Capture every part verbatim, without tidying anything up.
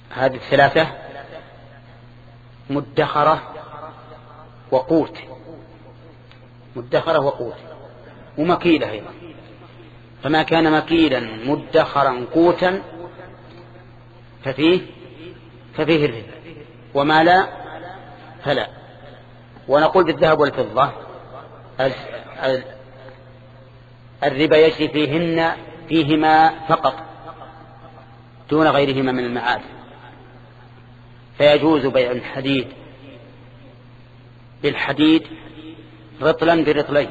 هذه الثلاثة مدخرة وقوت، مدخرة وقوت ومكيلة أيضا. فما كان مكيلا مدخرا قوتا ففيه ففيه الربا، وما لا فلا. ونقول بالذهب والفضة الربا يجري فيهن فيهما فقط دون غيرهما من المعادن، فيجوز بيع الحديد بالحديد رطلا برطلين،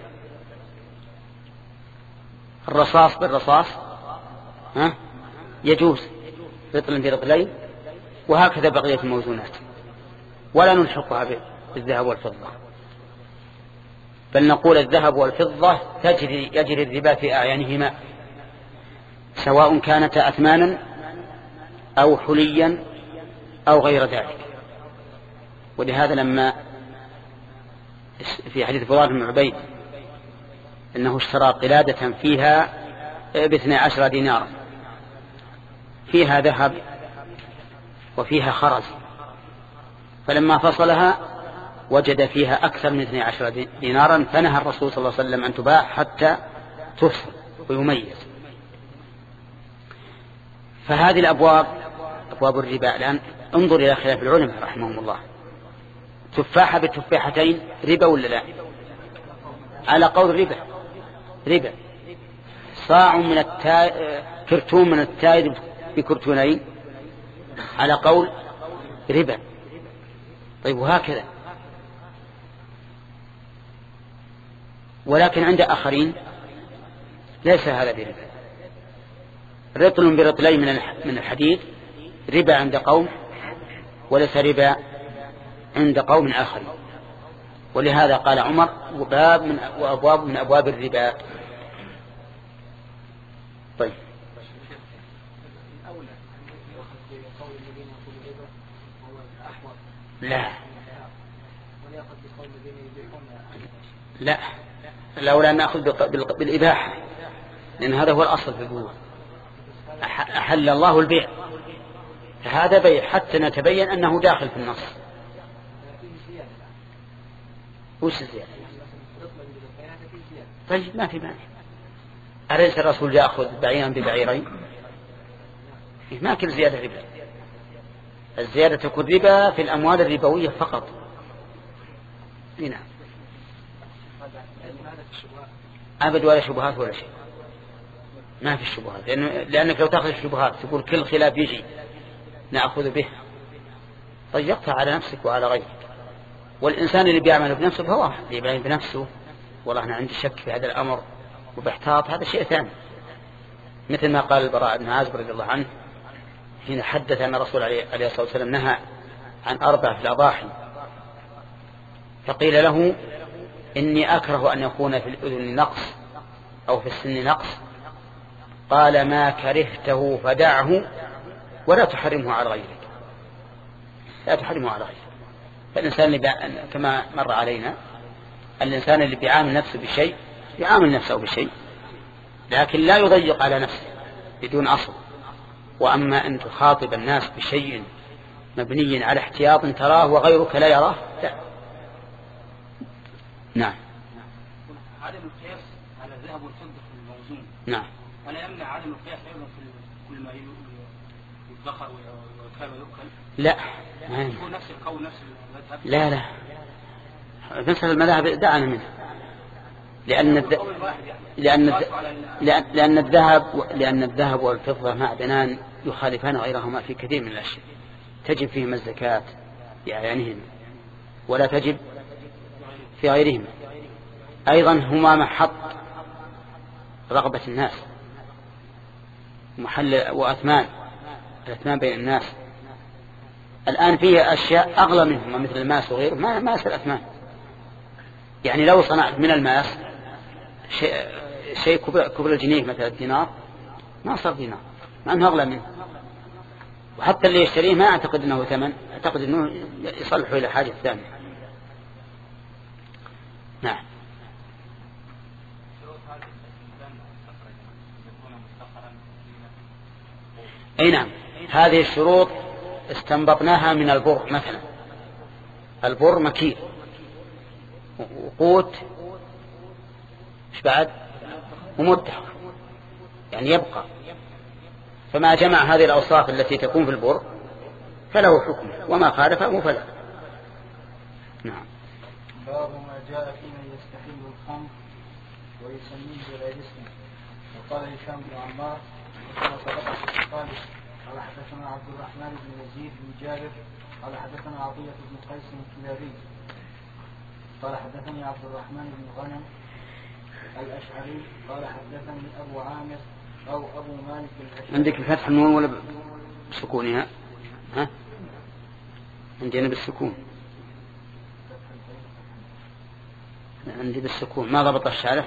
الرصاص بالرصاص ها يجوز رطلا برطلين، وهكذا بقية الموزونات، ولا نلحقها بالذهب والفضة، بل نقول الذهب والفضة تجري يجري الربا في أعيانهما، سواء كانتا أثمانا أو حليا أو غير ذلك. ولهذا لما في حديث فضال بن عبيد أنه اشترى قلادة فيها باثنى عشر دينارا، فيها ذهب وفيها خرز، فلما فصلها وجد فيها أكثر من اثني عشر دينارا، فنهى الرسول صلى الله عليه وسلم أن تباع حتى تفصل ويميز. فهذه الأبواب أبواب الربا. الآن انظر إلى خلاف العلماء رحمهم الله، تفاحة بالتفاحتين ربا ولا لا؟ على قول ربا ربا. صاع من التاي كرتون من التاي بكرتونين على قول ربا. طيب وهكذا. ولكن عند آخرين ليس هذا بربا، رطل برطلين من الحديد ربا عند قوم، وليس ربا عند قوم آخرين. ولهذا قال عمر باب من وأبواب من أبواب الربا. طيب لا لا لولا أن نأخذ بالإباحة، لأن هذا هو الأصل في البيوع. أحل الله البيع، فهذا بيع حتى نتبين أنه داخل في النص. وش الزيادة؟ طيب ما في مانع. أليس الرسول يأخذ بعيرا ببعيرين؟ ما كل زيادة ربا. الزيادة تكون ربا في الأموال الربوية فقط. هنا أبد ولا شبهات ولا شيء، ما في الشبهات، لأنه لأنك لو تأخذ الشبهات تقول كل خلاف يجي نأخذ به، ضيقتها على نفسك وعلى غيرك. والإنسان اللي بيعمل بنفسه فهو اللي بيعمل بنفسه، والله أنا عندي شك في هذا الأمر وباحتاط، هذا شيء ثاني. مثل ما قال البراء بن عازب رضي الله عنه حين حدث أن الرسول عليه الصلاة والسلام نهى عن أربع في الأضاحي، فقيل له إني أكره أن يكون في الأذن نقص أو في السن نقص، قال ما كرهته فدعه ولا تحرمه على غيرك، لا تحرمه على غيرك. فالإنسان اللي بع... كما مر علينا الإنسان اللي بيعامل نفسه بشيء يعامل نفسه بشيء، لكن لا يضيق على نفسه بدون أصل. وأما أن تخاطب الناس بشيء مبني على احتياط تراه وغيرك لا يراه لا. نعم. عدم القياس على الذهب والفضة في الموزون نعم. ولا يمنع عدم القياس أيضا في كل ما يدخر ويكال ويؤكل؟ لا ما يكون نفس القول نفس المذهب. لا لا مثل المذهب دعنا منه، لأن الد... لأن الد... لأن الذهب لأن الذهب والفضة معدنان يخالفان غيرهما في كثير من الأشياء، تجب فيهما الزكاة بأعيانهما ولا تجب في غيرهما. أيضا هما محط رغبة الناس، محل وأثمان الأثمان بين الناس. الآن فيه أشياء أغلى منهما مثل الماس وغيره ما ماس الأثمان. يعني لو صنعت من الماس شيء, شيء كبر الجنيه مثل الدينار ما صار دينار، ما أنه أغلى منه. وحتى اللي يشتريه ما أعتقد أنه ثمن، أعتقد أنه يصلحه إلى حاجة ثانية. نعم. أي نعم هذه الشروط استنبطناها من البر مثلا. البر مكيل، وقوت ايش بعد؟ ومدخر، يعني يبقى. فما جمع هذه الأوصاف التي تكون في البر فله حكم، وما خالفه فلا. نعم. باب ما جاء في من يستحل الخمر ويسميه بغير اسمه. وقال هشام بن عمار وكما سبق في قال قال حدثنا عبد الرحمن بن يزيد بن جابر قال حدثنا عطية بن قيس الكلابي قال حدثني عبد الرحمن بن غنم الأشعري قال حدثني أبو عامر أو أبو مالك الأشعري. عندك بفتح النون ولا بسكونها؟ ها؟ عندنا بالسكون. عندي بالسكون. ما ضبط الشارح؟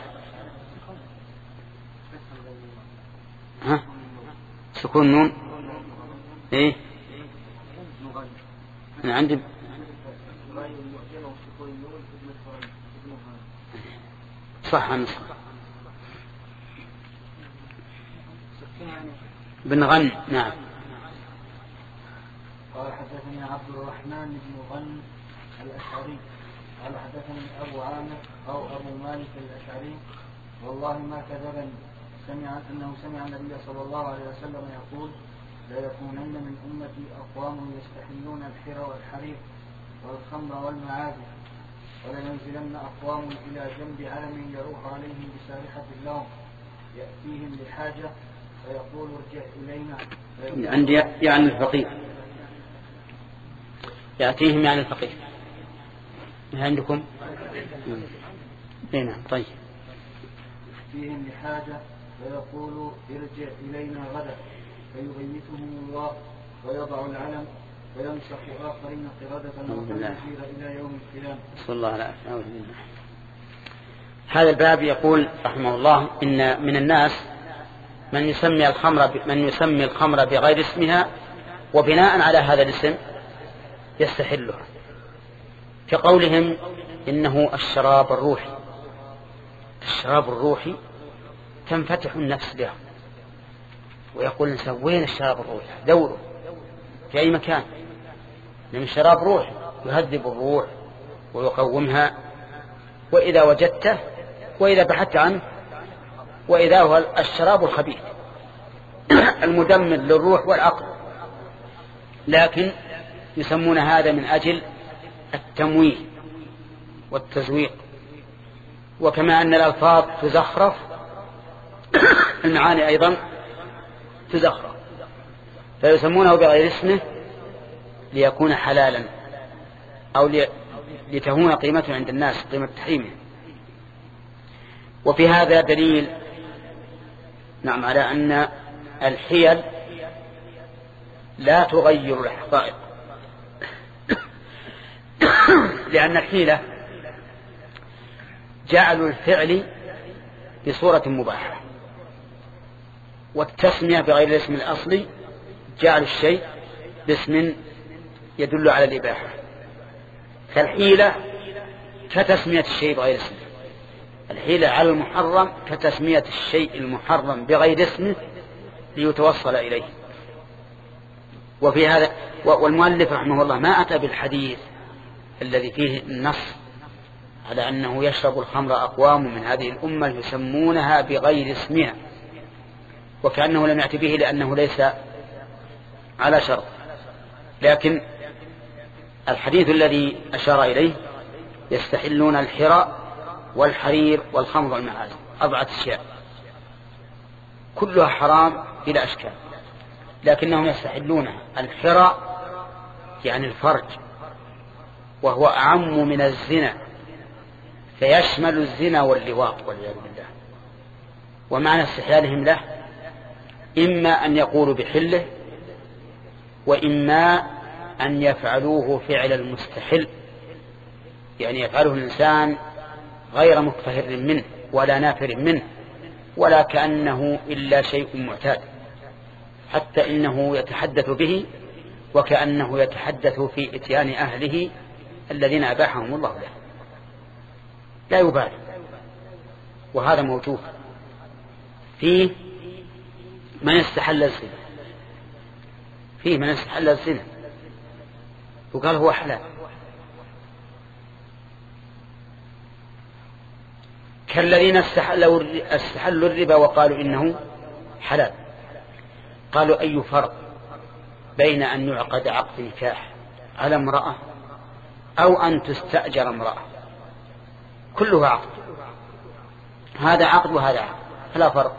ها؟ سكون نون. ايه أنا عندي صح نصح بن غن. نعم. قال حدثني عبد الرحمن بن غن الأشعري قال حدثني أبو عامر أو أبو مالك الأشعري والله ما كذبني سمع أنه سمع النبي صلى الله عليه وسلم يقول لا يكونن من أمتي أقوام يستحلون الحر والحرير والخمر والمعازف ولا ينزلن أقوام إلى جنب علم يروح عليهم بسارحة اللون يأتيهم لحاجة فيقول ارجع إلينا. عندي يعني الفقير يأتيهم يعني الفقير. ما عندكم؟ نعم. طيب. يأتيهم لحاجة فيقول ارجع إلينا غدا فيغيثهم الله ويضع العلم ويمسح آخرين قردة وخنازير إلى يوم القيامة. صلى الله عليه وسلم. هذا الباب يقول رحمه الله إن من الناس من يسمي الخمر من يسمي الخمر بغير اسمها وبناء على هذا الاسم يستحلها، كقولهم إنه الشراب الروحي. الشراب الروحي تنفتح النفس به، ويقول سوين الشراب الروحي دوره في أي مكان، لأن الشراب روح يهذب الروح ويقومها، وإذا وجدته وإذا بحثت عنه، وإذا هو الشراب الخبيث المدمر للروح والعقل. لكن يسمون هذا من أجل التمويه والتزويق، وكما أن الألفاظ تزخرف المعاني أيضا تزخرف، فيسمونه بغير اسمه ليكون حلالا أو لتهون قيمته عند الناس، قيمة تحريمه. وفي هذا دليل نعم على أن الحيل لا تغير الحقائق، لأن الحيلة جعلوا الفعل بصورة مباحة، والتسمية بغير الاسم الأصلي جعل الشيء باسم يدل على الإباحة. فالحيلة كتسمية الشيء بغير اسمه، الحيلة على المحرم كتسمية الشيء المحرم بغير اسمه ليتوصل إليه. وفي هذا والمؤلف رحمه الله ما أتى بالحديث الذي فيه النص على أنه يشرب الخمر أقوام من هذه الأمة يسمونها بغير اسمها، وكأنه لم يأتي به لأنه ليس على شرط. لكن الحديث الذي أشار إليه يستحلون الحراء والحرير والخمر والمعازف، أربعة أشياء كلها حرام بلا أشكال، لكنهم يستحلونها. الحراء يعني الفرج، وهو أعم من الزنا، فيشمل الزنا واللواط والعياذ بالله. ومعنى استحلالهم له إما أن يقولوا بحله، وإما أن يفعلوه فعل المستحل، يعني يفعله الإنسان غير متفهر منه ولا نافر منه، ولا كأنه إلا شيء معتاد، حتى إنه يتحدث به وكأنه يتحدث في إتيان أهله الذين أباحهم الله له، لا يبالي. وهذا موجود فيه من استحل الزنا فيه من استحل الزنا وقال هو حلال، كالذين استحلوا استحلوا الربا وقالوا إنه حلال. قالوا أي فرق بين أن يعقد عقد نكاح على امرأة أو أن تستأجر امرأة؟ كلها عقد، هذا عقد وهذا عقد، فلا فرق.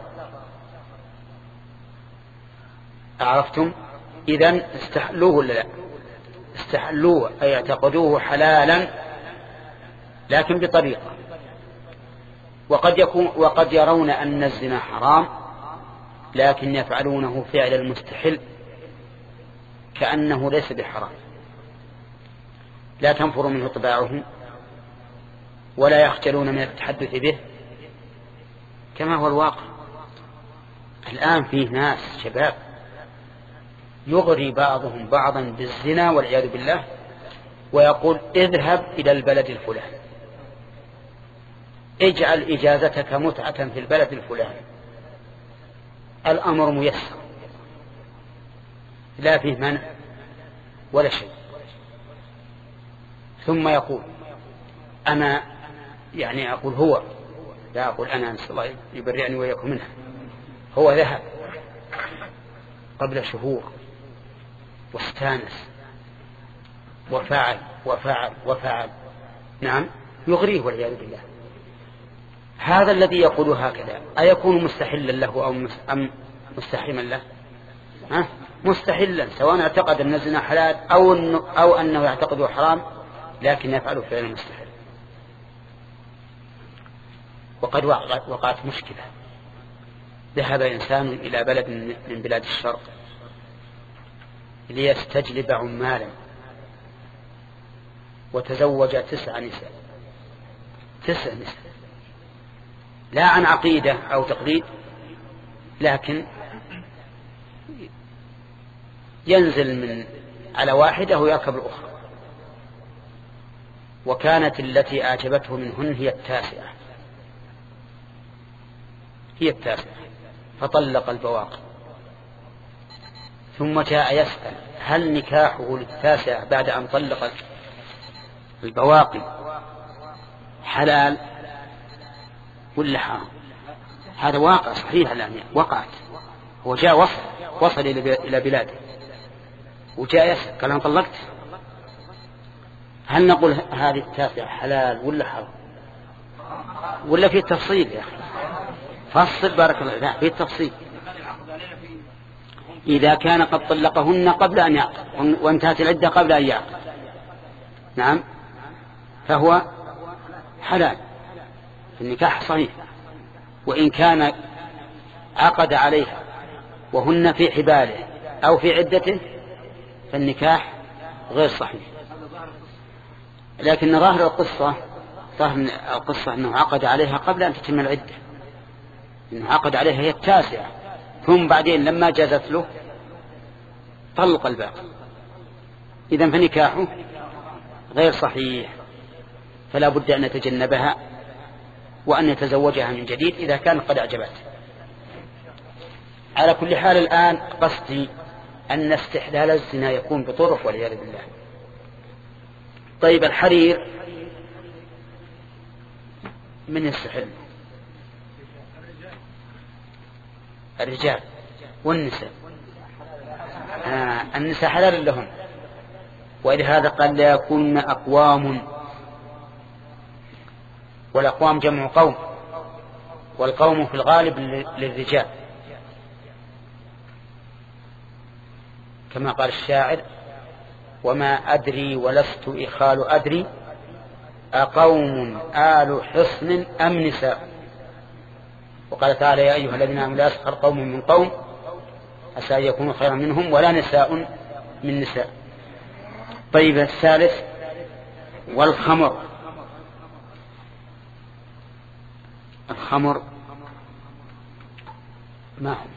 أعرفتم؟ إذن استحلوه ولا لا؟ استحلوه أي اعتقدوه حلالا لكن بطريقة، وقد يكون وقد يرون أن الزنا حرام لكن يفعلونه فعل المستحل كأنه ليس بحرام، لا تنفر منه طباعهم ولا يخجلون من التحدث به كما هو الواقع. الآن فيه ناس شباب يغري بعضهم بعضا بالزنا والعياذ بالله ويقول اذهب إلى البلد الفلاني، اجعل إجازتك متعة في البلد الفلاني، الأمر ميسر لا فيه منع ولا شيء. ثم يقول أنا يعني أقول هو، لا أقول أنا، نسأل الله يبرئني ويكون منها، هو ذهب قبل شهور واستانس وفعل وفعل وفعل، نعم يغريه والعياذ بالله. هذا الذي يقول هكذا أيكون مستحلا له أو مستحرما له؟ ها؟ مستحلا، سواء اعتقد أن الزنا حلال أو أنه, أو أنه يعتقده حرام لكن يفعله فعلا مستحيل. وقد وقعت مشكلة، ذهب إنسان إلى بلد من بلاد الشرق ليستجلب عمالا وتزوج تسع نساء، تسع نساء لا عن عقيدة أو تقليد، لكن ينزل من على واحدة ويركب الأخرى، وكانت التي أعجبته منهن هي التاسعة هي التاسعة فطلق البواقي، ثم جاء يسأل هل نكاحه للتاسعة بعد أن طلق البواقي حلال ولا حرام؟ هذا واقع صحيح الآن وقعت، هو جاء وصل وصل إلى بلاده وجاء يسأل قال أنا طلقت، هل نقول هذه التاسعة حلال ولا حرام ولا في التفصيل؟ يا أخي فصل بارك الله، لا في التفصيل. إذا كان قد طلقهن قبل أن يعقد وانتهت العدة قبل أن يعقد، نعم فهو حلال، النكاح صحيح. وإن كان عقد عليها وهن في حباله أو في عدته فالنكاح غير صحيح. لكن ظاهر القصة ظاهر القصة أنه عقد عليها قبل أن تتم العدة، أنه عقد عليها هي التاسعة، ثم بعدين لما جازت له طلق الباقي، إذن فنكاحه غير صحيح، فلا بد أن يتجنبها وأن يتزوجها من جديد إذا كان قد أعجبته. على كل حال الآن قصدي أن استحلال الزنا يكون بطرق والعياذ بالله. طيب الحرير من يستحل؟ الرجال والنساء. آه النساء حلال لهم، ولهذا قال لا يكون أقوام، والأقوام جمع قوم، والقوم في الغالب للرجال، كما قال الشاعر وما أدري ولست إخال أدري أقوم آل حصن أم نساء. وقال تعالى يا أيها الذين آمنوا لا يسخر قوم من قوم عسى أن يكونوا خيرا منهم ولا نساء من نساء. طيب الثالث والخمر. الخمر ما هو؟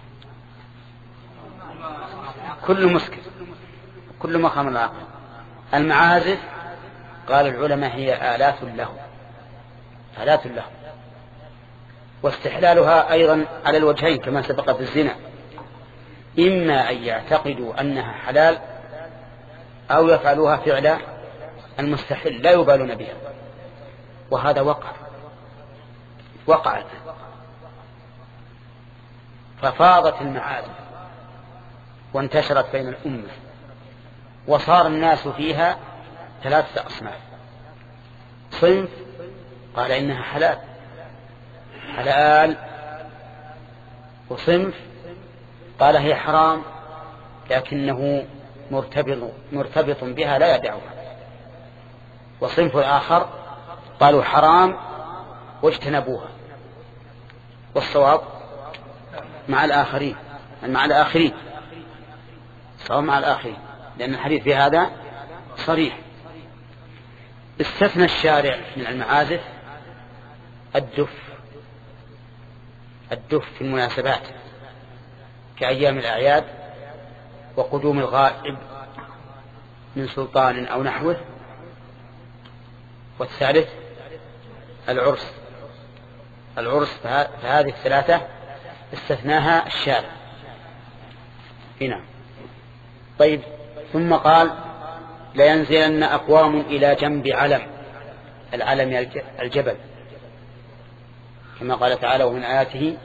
كل مسكر، كل ما خمر العقل. المعازف قال العلماء هي آلات له، آلات له، واستحلالها أيضا على الوجهين كما سبق في الزنا، إما أن يعتقدوا أنها حلال أو يفعلوها فعل المستحل لا يبالون بها، وهذا وقع وقع ففاضت المعازف وانتشرت بين الأمة، وصار الناس فيها ثلاثة أصناف: صنف قال إنها حلال حلال، وصنف قال هي حرام لكنه مرتبط مرتبط بها لا يدعوها، وصنف آخر قالوا حرام واجتنبوها. والصواب مع الآخرين مع الآخرين الصواب مع الآخرين، لأن الحديث في هذا صريح. استثنى الشارع من المعازف الدف الدف في المناسبات كأيام الأعياد وقدوم الغائب من سلطان أو نحوه. والثالث العرس العرس فهذه الثلاثة استثناها الشارع هنا. طيب، ثم قال: لينزلن أقوام إلى جنب علم. العلم الجبل، كما قال تعالى: ومن آياته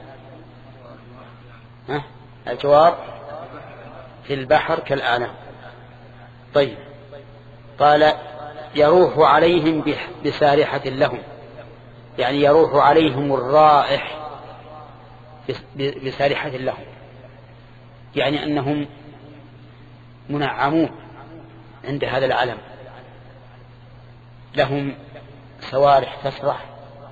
الجوار في البحر كالأعلام. طيب، قال: يروح عليهم بسارحة لهم، يعني يروح عليهم الرائح بسارحة لهم، يعني أنهم منعمون عند هذا العلم، لهم سوارح تسرح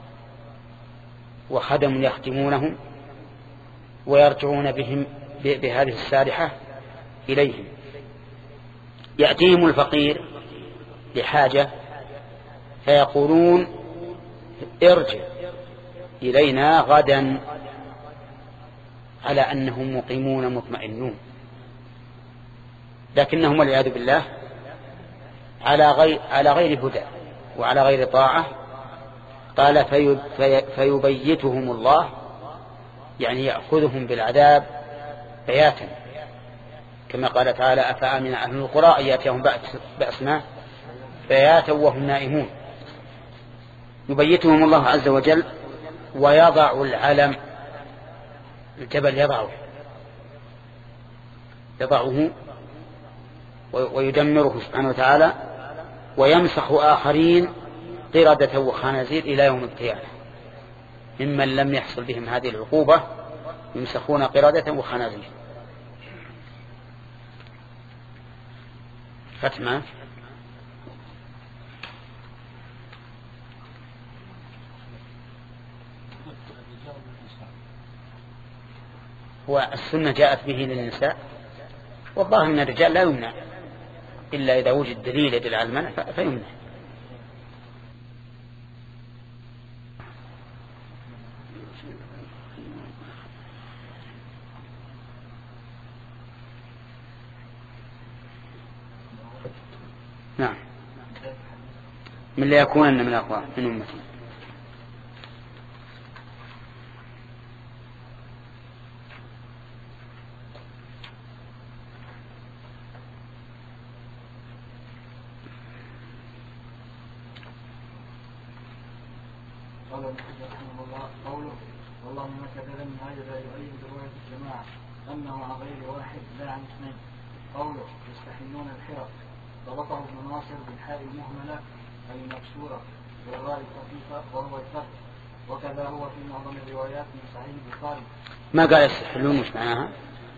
وخدم يخدمونهم ويرجعون بهم بهذه السارحة إليهم. يأتيهم الفقير لحاجة فيقولون: ارجع إلينا غدا، على أنهم مقيمون مطمئنون، لكنهم والعياذ بالله على غير على غير هدى وعلى غير طاعة. قال: في في فيبيتهم الله، يعني يأخذهم بالعذاب بياتا، كما قال تعالى: أفأمن أهل القرى أن يأتيهم بأسنا بياتا وهم نائمون. يبيتهم الله عز وجل ويضع العلم، الجبل يضعه يضعه ويدمره سبحانه وتعالى، ويمسح آخرين قردة وخنازير إلى يوم القيامة، ممن لم يحصل بهم هذه العقوبة يمسخون قردة وخنازير. ختمة. والسنة جاءت به للنساء، والظاهر من الرجال لا يمنع إلا إذا وجد دليل يدل على المنع فيمنع. نعم، من لا يكونن من أقوام من أمتي. قال ابن حجر رحمه الله: قوله والله ما كذبني هذا يؤيد رواية الجماعة أنه عن غير واحد لا عن اثنين. قوله يستحلون الحرى ضبطه ابن ناصر بالحاء المهملة أي المكسورة والراء الخفيفة وهو الفتح، وكذا هو في معظم الروايات من صحيح البخاري. ما قال يستحلون مش معناها.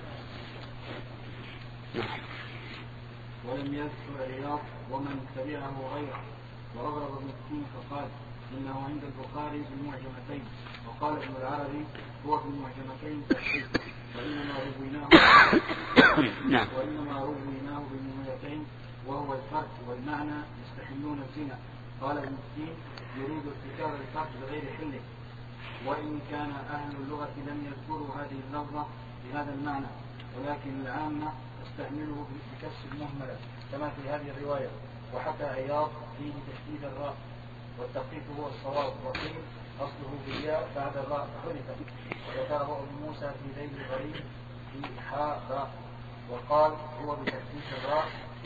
ولم يذكر عياض ومن تبعه غيره. وأغرب ابن التين فقال إنه عند البخاري في المعجمتين، وقال ابن العربي هو في المعجمتين تحقيق، وإنما رويناه وإنما رويناه بالمميتين وهو الفرد، والمعنى يستحلون الزنا. قال ابن التين يريد ارتكاب الفرد بغير حله، وإن كان أهل اللغة لم يذكروا هذه اللفظة بهذا المعنى، ولكن العامة استعمله بكسر المهملة كما في هذه الرواية. وحتى عياض فيه تشديد الراء والتخفيف هو الصواب، وقيل أصله بالياء بعد الراء حرفت. وذكره ابن موسى في ذيل الغريب حاء راء، وقال هو بتأسيس الراء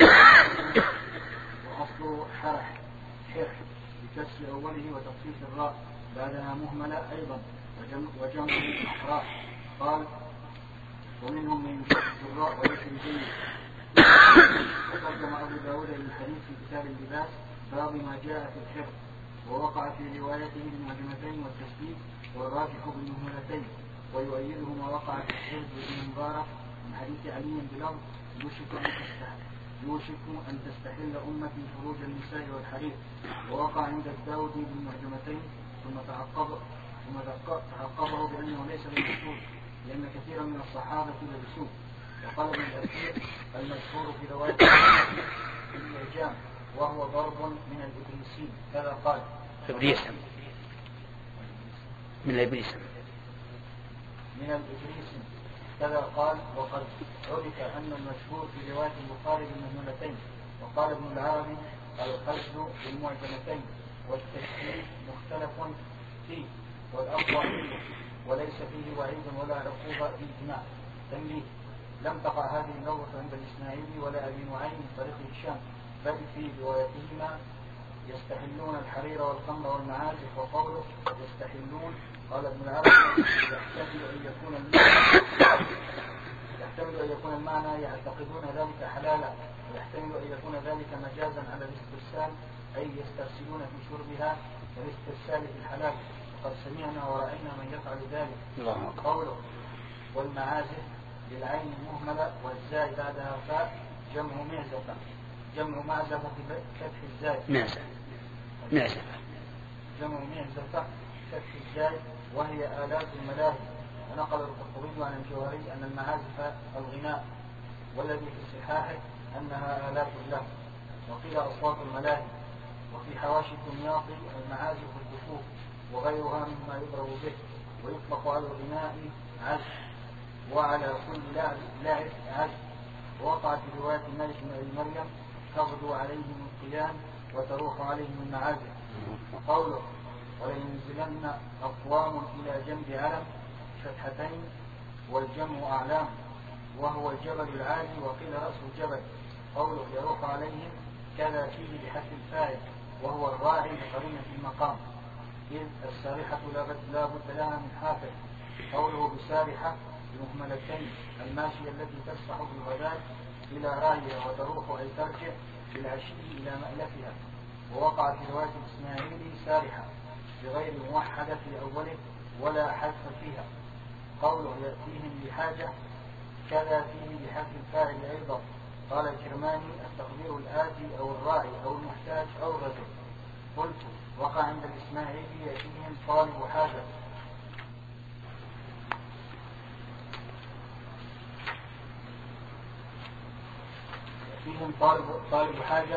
وأصله حرح حرح بكسر أوله وتخفيف الراء بعدها مهملة أيضا وجمع أحراح. قال ومنهم من يشخص الراء وليس بجيد. وترجم أبو داود للحديث في كتاب اللباس باب ما جاء في الحرف، ووقع في روايته بالمعجمتين والتشديد والراجح بالمهملتين، ويؤيده ما وقع في الحرف بن مبارك من حديث علي بلفظ يوشك أن تستحل يوشك أن تستحل أمتي فروج النساء والحرير، ووقع عند الداودي بالمعجمتين ثم تعقب ثم تعقبه بأنه ليس بالمشهور لأن كثيرا من الصحابة لبسوه. وقال ابن الأثير المشهور في رواية الإعجام وهو ضرب من الإبليسين كذا قال إبليس من الإبليس من الإبليس كذا قال. وقد عرف أن المشهور في رواية البخاري بالمهملتين. وقال ابن العربي القصد بالمعجمتين والتشكيل مختلف فيه والأقوى فيه وليس فيه وعيد ولا عقوبة بالإجماع. تنبيه: لم تقع هذه اللغة عند الإسماعيلي ولا أبي نعيم من طريق هشام، بل في روايتهما يستحلون الحرير والخمر والمعازف. وقوله يستحلون قال ابن العربي يحتمل أن يكون المعنى يحتمل أن يكون المعنى يعتقدون ذلك حلالا، ويحتمل أن يكون ذلك مجازا على الاسترسال أي يسترسلون في شربها والاسترسال في الحلال، وقد سمعنا ورأينا من يفعل ذلك. قوله والمعازف بالعين المهملة والزاي بعدها فاء جمع معزفة جمع معزفة بفتح الزاي معزفة معزفة جمع معزفة فتح الزاي وهي آلات الملاهي. ونقل القرطبي عن الجوهري أن المعازف الغناء، والذي في صحاحه أنها آلات الله، وقيل أصوات الملاهي. وفي حواشي الدمياطي المعازف الدفوف وغيرها مما يضرب به، ويطلق على الغناء عزف وعلى كل لاعب لاعب عزف. ووقع في رواية مالك بن أبي مريم تغدو عليهم القيام وتروح عليهم المعازف. وقوله ولينزلن أقوام إلى جنب علم فتحتين والجمع أعلام وهو الجبل العالي وقيل رأس الجبل. قوله يروح عليهم كذا فيه بحث الفاعل وهو الراعي لقرينة المقام، إذ السارحة لا بد لها من حافظ. قوله بسارحة بمهملتين الماشية التي تسرح بالغداة إلى راهية وتروح أي ترجع بالعشي إلى مألفها. ووقع في رواية الإسماعيلي سارحة بغير موحدة في أوله ولا حذف فيها. قوله يأتيهم بحاجة كذا فيه بحذف الفاعل أيضا. قال الكرماني التقدير الآتي أو الراعي أو المحتاج أو الرجل. قلت وقع عند الإسماعيلي يأتيهم طالب حاجة فيهم طالب طالب حاجة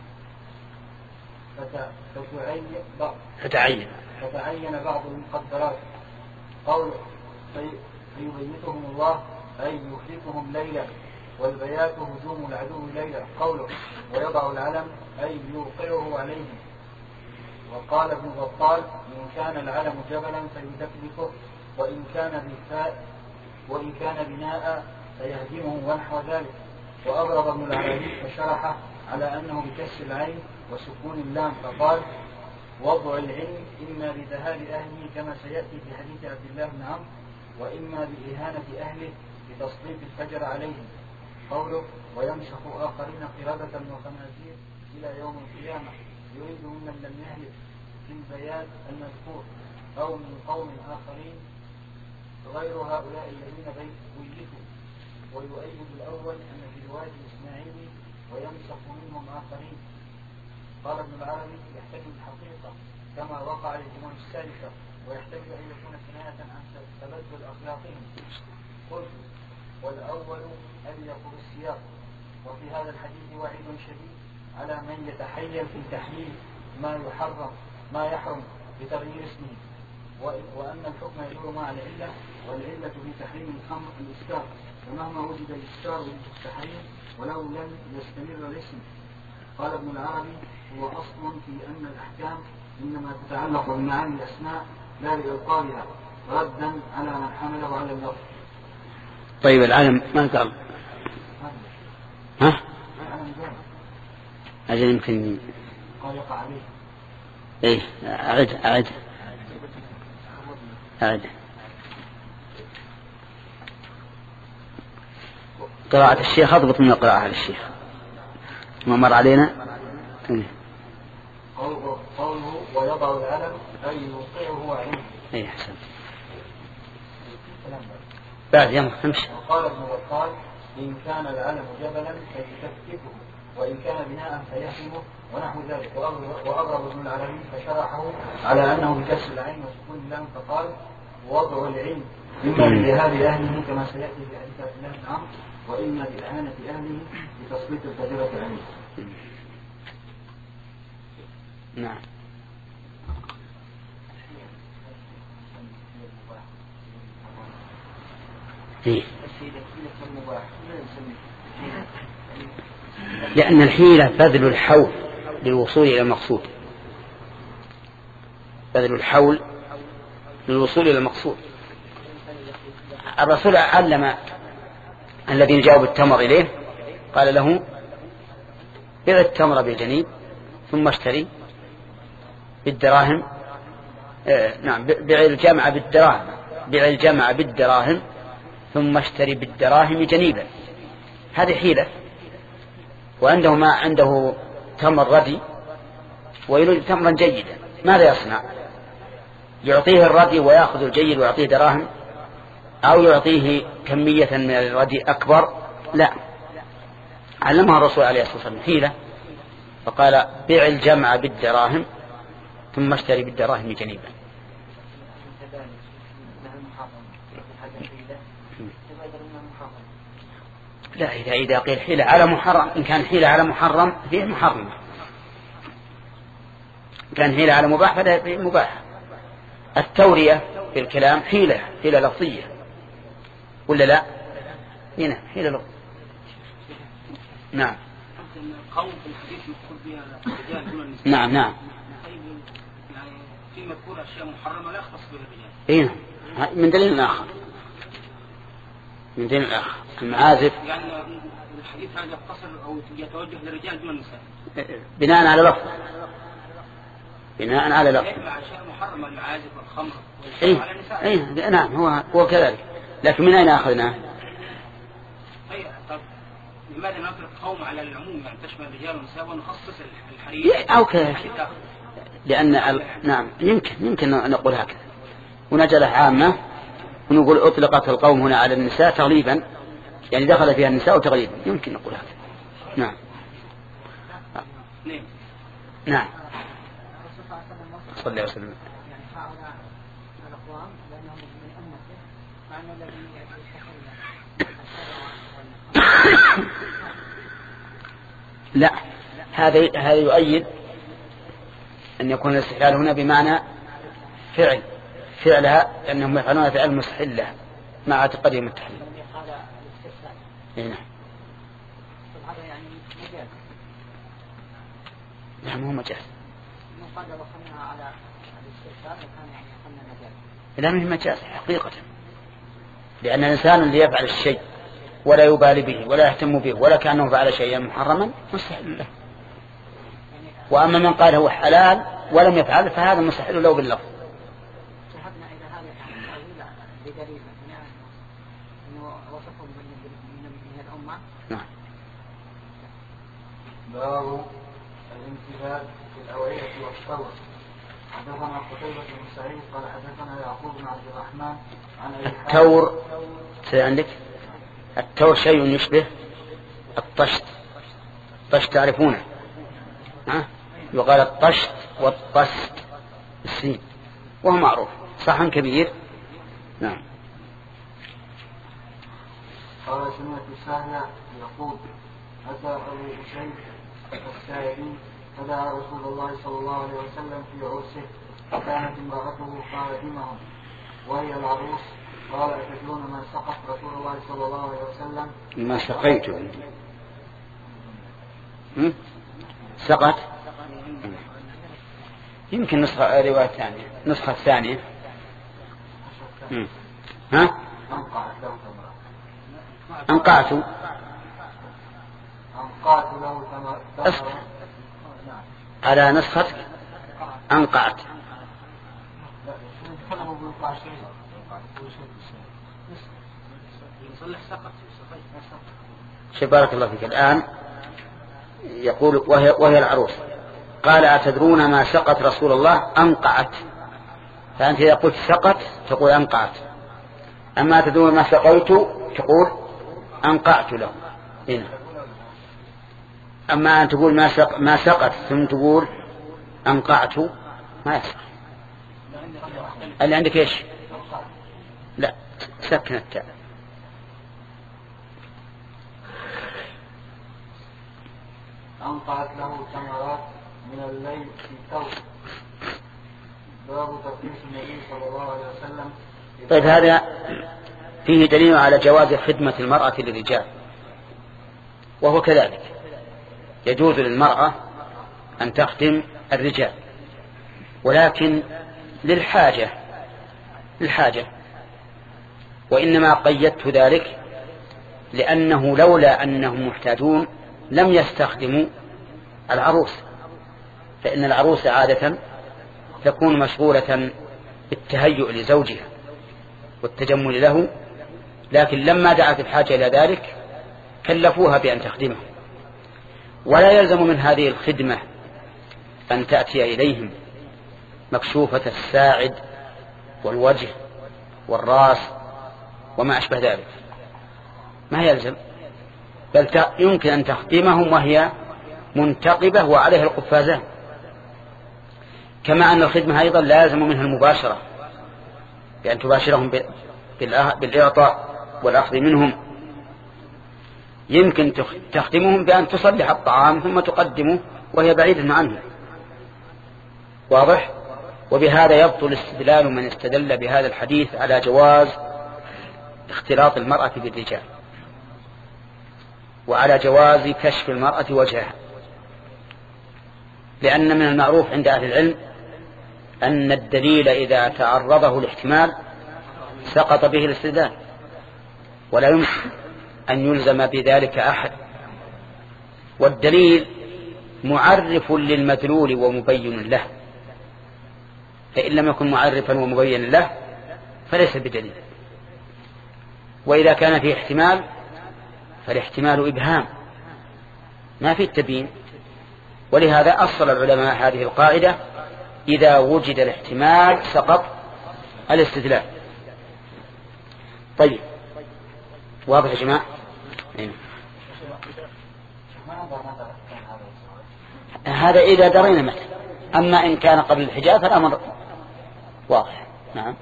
فتعين فتعين فتعين بعض المقدرات. قوله فيبيتهم الله أي يهلكهم ليلا، والبيات هجوم العدو ليلا. قوله ويضع العلم أي يوقعه عليهم. وقال ابن بطال إن كان العلم جبلا فيدكدكه، وإن كان بفاء وإن كان بناء فيهدمه ونحو ذلك. وأضرب ابن العربي فشرح على أنه بكسر العين وسكون اللام، فقال وضع العلم إما بذهاب أهله كما سيأتي في حديث عبد الله بن عمرو، وإما بإهانة أهله بتسليط الفجر عليهم. قوله ويمسخ آخرين قردة وخنازير إلى يوم القيامة، يريد ممن لم يهلك في البيان المذكور أو من قوم آخرين غير هؤلاء الذين بيتوا. ويؤيد الأول أن في رواية الإسماعيلي ويمسخ منهم آخرين. قال ابن العربي يحتمل الحقيقة كما وقع للإمام السالفة، ويحتمل أن يكون كناية عن تبدل أخلاقهم. قلت والأول أليق بالسياق. وفي هذا الحديث وعيد شديد على من يتحيل في تحليل ما يحرم ما يحرم بتغيير اسمه، وأن الحكم يدور مع العلة، والعلة في تحريم الخمر الإسكار، ومهما وجد الإسكار والتحريم ولو لم يستمر الاسم. قال ابن العربي هو أصل في أن الأحكام إنما تتعلق بمعاني الأسماء لا بألقابها، ردا على من حمله على اللفظ. طيب العلم ما قال ها أجل يمكن قال يقع عليه. إيه أعد أعد أعد قراءة الشيخ أضبط من القراءة على الشيخ ما مر علينا. إيه. قوله ويضع العلم أي يوقعه وعليه. إيه حسن بعد يوم نمشي. وقال ابن بطال إن كان العلم جبلا فيكفكه وإن كان بناء فيهمه ونحو ذلك. وأضرب ابن العربي فشرحه على أنه بكسر العين وسكون اللام فقال وضع العلم إما لذهاب أهله كما سيأتي في حديث عبد الله بن عمرو وإما لإهانة أهله لتسليط الفجرة عليه. نعم. إيه؟ لأن الحيلة بذل الحول للوصول إلى المقصود، بذل الحول للوصول إلى المقصود. الرسول علم الذين جاءوا بالتمر إليه قال له بيع التمر بالجنيب ثم اشتري بالدراهم. آه نعم بيع الجمع بالدراهم بيع الجمع بالدراهم ثم اشتري بالدراهم جنيبا. هذه حيلة. وعنده ما عنده تمر ردي ويريد تمرا جيدا، ماذا يصنع؟ يعطيه الردي ويأخذ الجيد ويعطيه دراهم، أو يعطيه كمية من الردي أكبر؟ لا، علمها الرسول عليه الصلاة والسلام حيلة فقال بيع الجمع بالدراهم ثم اشتري بالدراهم جنيبا. لا، إذا إذا قيل حيلة على محرم، إن كان حيلة على محرم فيه محرمة، كان حيلة على مباح فيه مباح. التورية في الكلام حيلة حيلة لفظية ولا لا؟ هنا حيلة لفظية. نعم. قول في الحديث يقول بها الرجال دون النساء. نعم نعم. يعني في مذكور أشياء محرمة لا يختص بها الرجال. إيه من دليل آخر. من دليل آخر المعازف. يعني الحديث هذا يقتصر أو يتوجه للرجال دون النساء. بناء على لفظ. بناء على لفظ. مع أشياء محرمة المعازف والخمر. إيه إيه نعم هو هو كذلك. لكن من أين أخذناه؟ أي طب لماذا نترك قوم على العموم يعني تشمل الرجال والنساء ونخصص الحرية؟ أو كذا. لأن ال... نعم يمكن يمكن نقول هكذا ونجعلها عامة ونقول أطلقت القوم هنا على النساء تغليبا، يعني دخل فيها النساء تغليبا، يمكن نقول هكذا. نعم نعم. صلى الله عليه وسلم. لا، هذا هذا يؤيد أن يكون الاستحلال هنا بمعنى فعل فعلها، لأنهم يفعلون فعل مستحيل لها مع اعتقادهم التحليل. نعم. لا مو مجاز. لا مو مجاز حقيقة، لأن الإنسان اللي يفعل الشيء ولا يبالي به ولا يهتم به ولا كأنه فعل شيئا محرما مستحيل له. وأما من قال هو حلال ولم يفعل فهذا مستحيل له باللفظ. نعم. باب الانتباه في الأوعية والثور. حدثنا قتيبة بن سعيد قال حدثنا يعقوب بن عبد الرحمن عن التور. عندك التور شيء يشبه الطشت. الطشت تعرفونه؟ ها؟ يقال الطشت والطست السين وهو معروف صحن كبير. نعم. قال سمعت سهل يقول أتى أبو أسيد السائلين فدعا رسول الله صلى الله عليه وسلم في عرسه فكانت امرأته خادمهم وهي العروس. قال أتدرون ما سقط رسول الله صلى الله عليه وسلم؟ ما سقيت سقط يمكن نسخة رواية ثانية نسخة ثانية. ها أنقعت أنقعت له ثمرة على نسختك أنقعت. شوف بارك الله فيك الآن يقول وهي, وهي العروس قال أتدرون ما سقت رسول الله أنقعت. فأنت إذا قلت سقت تقول أنقعت، أما أتدرون ما سقيت تقول أنقعت له هنا. أما أن تقول ما, سق ما سقت ثم تقول أنقعت ما يصح. اللي عندك إيش؟ لا سكن التاء. أنقعت له ثمرات من الليل في ثوب. باب تقديس النبي صلى الله عليه وسلم. طيب هذا فيه دليل على جواز خدمة المرأة للرجال، وهو كذلك يجوز للمرأة أن تخدم الرجال، ولكن للحاجة للحاجة وإنما قيدت ذلك لأنه لولا أنهم محتاجون لم يستخدموا العروس، فإن العروس عادة تكون مشغولة بالتهيؤ لزوجها والتجمل له، لكن لما دعت الحاجة إلى ذلك كلفوها بأن تخدمه. ولا يلزم من هذه الخدمة أن تأتي إليهم مكشوفة الساعد والوجه والراس وما أشبه ذلك، ما يلزم، بل يمكن أن تخدمهم وهي منتقبة وعليها القفازان. كما أن الخدمة أيضا لازم منها المباشرة، بأن تباشرهم بالإعطاء والأخذ منهم. يمكن تخدمهم بأن تصلح الطعام ثم تقدمه وهي بعيدة عنه، واضح؟ وبهذا يبطل استدلال من استدل بهذا الحديث على جواز اختلاط المرأة بالرجال، وعلى جواز كشف المرأة وجهها، لأن من المعروف عند أهل العلم أن الدليل إذا تعرضه الاحتمال سقط به الاستدلال، ولا يمكن أن يلزم بذلك أحد. والدليل معرف للمدلول ومبين له، فإن لم يكن معرفا ومبين له فليس بدليل. وإذا كان فيه احتمال فالاحتمال إبهام ما في التبيين، ولهذا أصل العلماء هذه القاعدة: إذا وجد الاحتمال سقط الاستدلال. طيب واضح يا جماعة؟ هذا إذا درينا مثل، أما إن كان قبل الحجاب فالأمر واضح. نعم.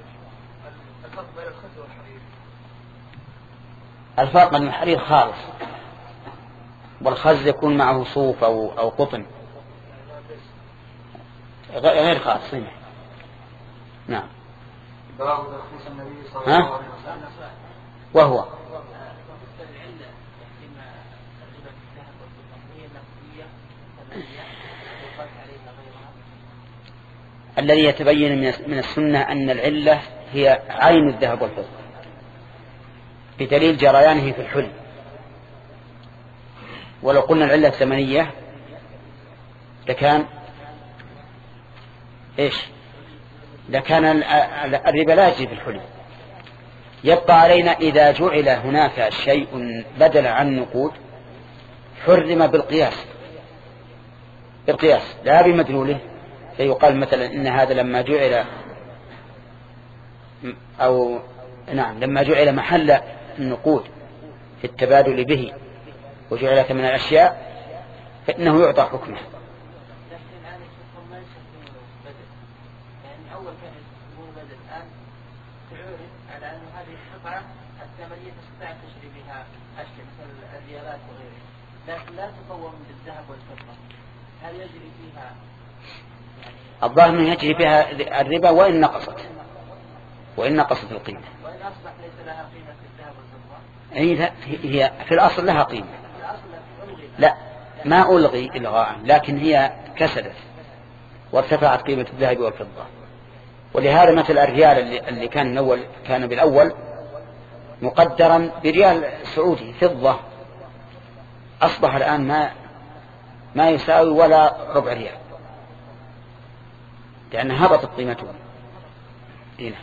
الفرق بين الحرير خالص، والخز يكون معه صوف أو, أو قطن غير خاص. نعم. ها؟ وهو الذي يتبين من السنة أن العلة هي عين الذهب والفضة بدليل جريانه في الحل. ولو قلنا العلة ثمنية لكان إيش؟ لكان الربا لا يجري في الحل. يبقى علينا إذا جعل هناك شيء بدل عن نقود حرم بالقياس، بالقياس لا بمدلوله. فيقال مثلا إن هذا لما جعل أو نعم لما جعل محل النقود في التبادل به وجعل ثمن الأشياء فإنه يعطى حكمه. لكن لا تقوم بالذهب والفضة، هل يجري فيها الظاهر أنه يجري فيها الربا وإن نقصت وإن نقصت القيمة، وإن أصبح ليس لها قيمة في الذهب والفضة. هي في الأصل لها قيمة، لا ما ألغي إلغاء، لكن هي كسدت وارتفعت قيمة الذهب والفضة. ولهذا مثل الريال اللي كان الأول كان بالأول مقدرا بريال سعودي فضة أصبح الآن ما ما يساوي ولا ربع ريال، لأن هبطت قيمته. هنا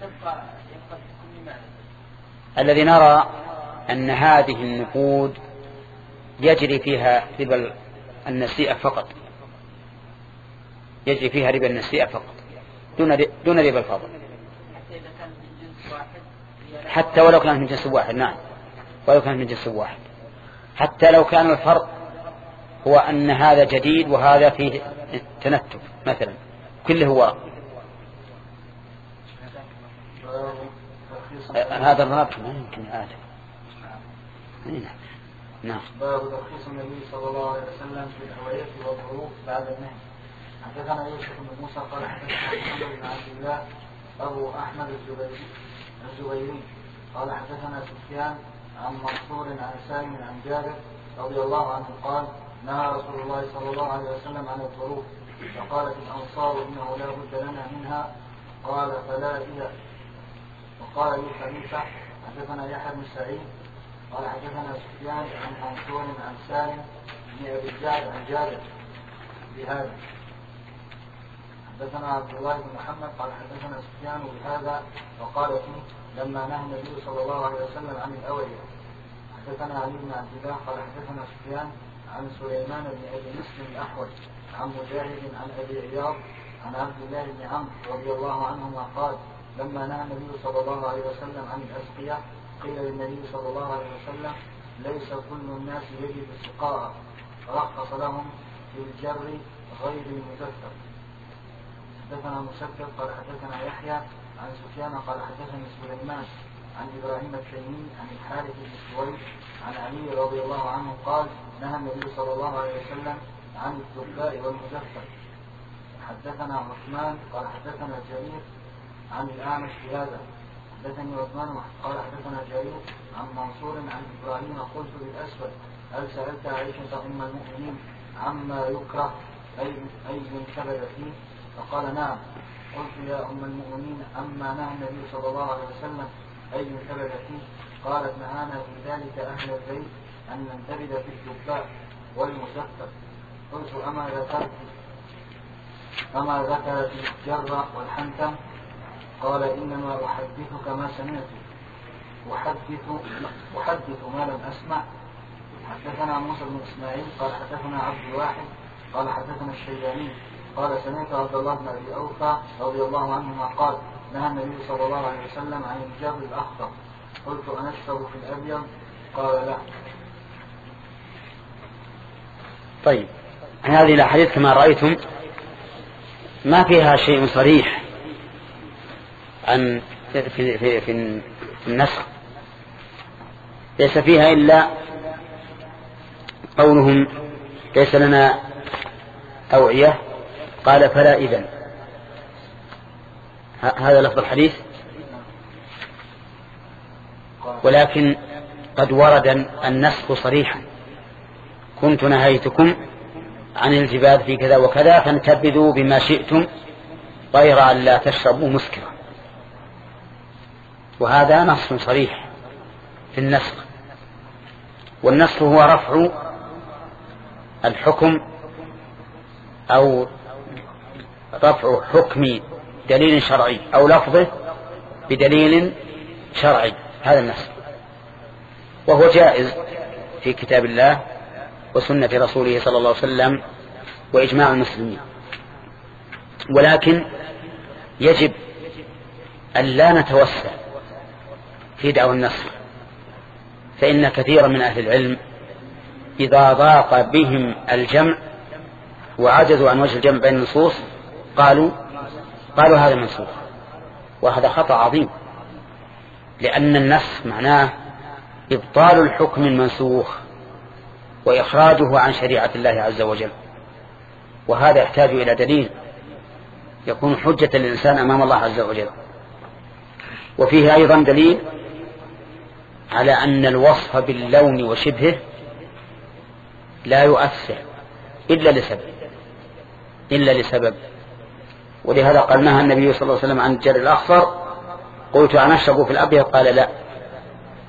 الذي نرى أن هذه النقود يجري فيها ربا النسيئة فقط، يجري فيها ربا النسيئة فقط دون دون ربا الفضل، حتى ولو كانت من جنس واحد. نعم، ولو كانت من جنس واحد، حتى لو كان الفرق هو أن هذا جديد وهذا فيه تنتف مثلا، كله هو هذا الرابط ما يمكن آدم. نعم. باب ترخيص النبي صلى الله عليه وسلم في الهوية والظروف بعد النهي. حدثنا يوسف بن موسى قال حدثنا محمد بن عبد الله أبو أحمد الزبيري قال حدثنا سفيان عن منصور عن سالم عن جابر رضي الله عنه قال نهى رسول الله صلى الله عليه وسلم عن الظروف، فقالت الأنصار إنه لا بد لنا منها، قال فلا إذا. وقال لي خليفة حدثنا يحيى بن سعيد قال حدثنا سفيان عن منصور عن سالم بن أبي الجعد عن جابر بهذا. حدثنا عبد الله بن محمد قال حدثنا سفيان بهذا وقال فيه لما نهى النبي صلى الله عليه وسلم عن الأوعية. حدثنا علي بن عبد الله قال حدثنا سفيان عن سليمان بن أبي مسلم الأحول عن مجاهد عن أبي عياض عن عبد الله بن عمرو رضي الله عنهما قال لما نهى النبي صلى الله عليه وسلم عن الأسقية قيل للنبي صلى الله عليه وسلم ليس كل الناس يجد السقاء، فرخص لهم في الجر غير المزفر. حدثنا مسدد قال حدثنا يحيى عن سفيان قال حدثني سليمان عن إبراهيم التيمي عن الحارث بن سويد عن علي رضي الله عنه قال نهى النبي صلى الله عليه وسلم عن الدباء والمزفر. حدثنا عثمان قال حدثنا جرير عن الأعمش بهذا. حدثني عثمان قال حدثنا جرير عن منصور عن إبراهيم قلت للأسود هل سألت عائشة أم المؤمنين عما يكره أي أي كبد فيه؟ فقال نعم. قلت يا أم المؤمنين أما نهى النبي صلى الله عليه وسلم أي كبد فيه؟ قالت نهانا في ذلك أهل البيت أن ننتبد في الدباء والمزفر. قلت أما ذكرت أما ذكرت الجر والحنتم؟ قال إنما أحدثك ما سمعت أحدث أحدث ما لم أسمع. حدثنا موسى بن إسماعيل قال حدثنا عبد الواحد قال حدثنا الشيباني قال سمعت عبد الله بن أبي أوفى رضي الله عنهما قال نهى النبي صلى الله عليه وسلم عن الجر الأخضر. قلت أنشرب في الأبيض؟ قال لا. طيب، هذه الأحاديث كما رأيتم ما فيها شيء صريح عن في, في, في, في النسخ، ليس فيها إلا قولهم ليس لنا أوعية قال فلا إذن. هذا لفظ الحديث، ولكن قد ورد النسخ صريحا كنت نهيتكم عن الجبال في كذا وكذا فانتبذوا بما شئتم غير أن لا تشربوا مسكرا، وهذا نص صريح في النسخ. والنسخ هو رفع الحكم أو رفع حكم دليل شرعي أو لفظه بدليل شرعي، هذا النسخ، وهو جائز في كتاب الله وسنة رسوله صلى الله عليه وسلم وإجماع المسلمين. ولكن يجب أن لا نتوسع في دعوى النسخ، فإن كثيرا من أهل العلم إذا ضاق بهم الجمع وعجزوا عن وجه الجمع بين النصوص قالوا قالوا هذا منسوخ، وهذا خطأ عظيم، لأن النسخ معناه إبطال الحكم المنسوخ وإخراجه عن شريعة الله عز وجل، وهذا يحتاج إلى دليل يكون حجة للإنسان أمام الله عز وجل. وفيه أيضا دليل على أن الوصف باللون وشبهه لا يؤثر إلا لسبب إلا لسبب ولهذا قال نهى النبي صلى الله عليه وسلم عن الجر الأخضر. قلت أنشرب في الأبيض؟ قال لا.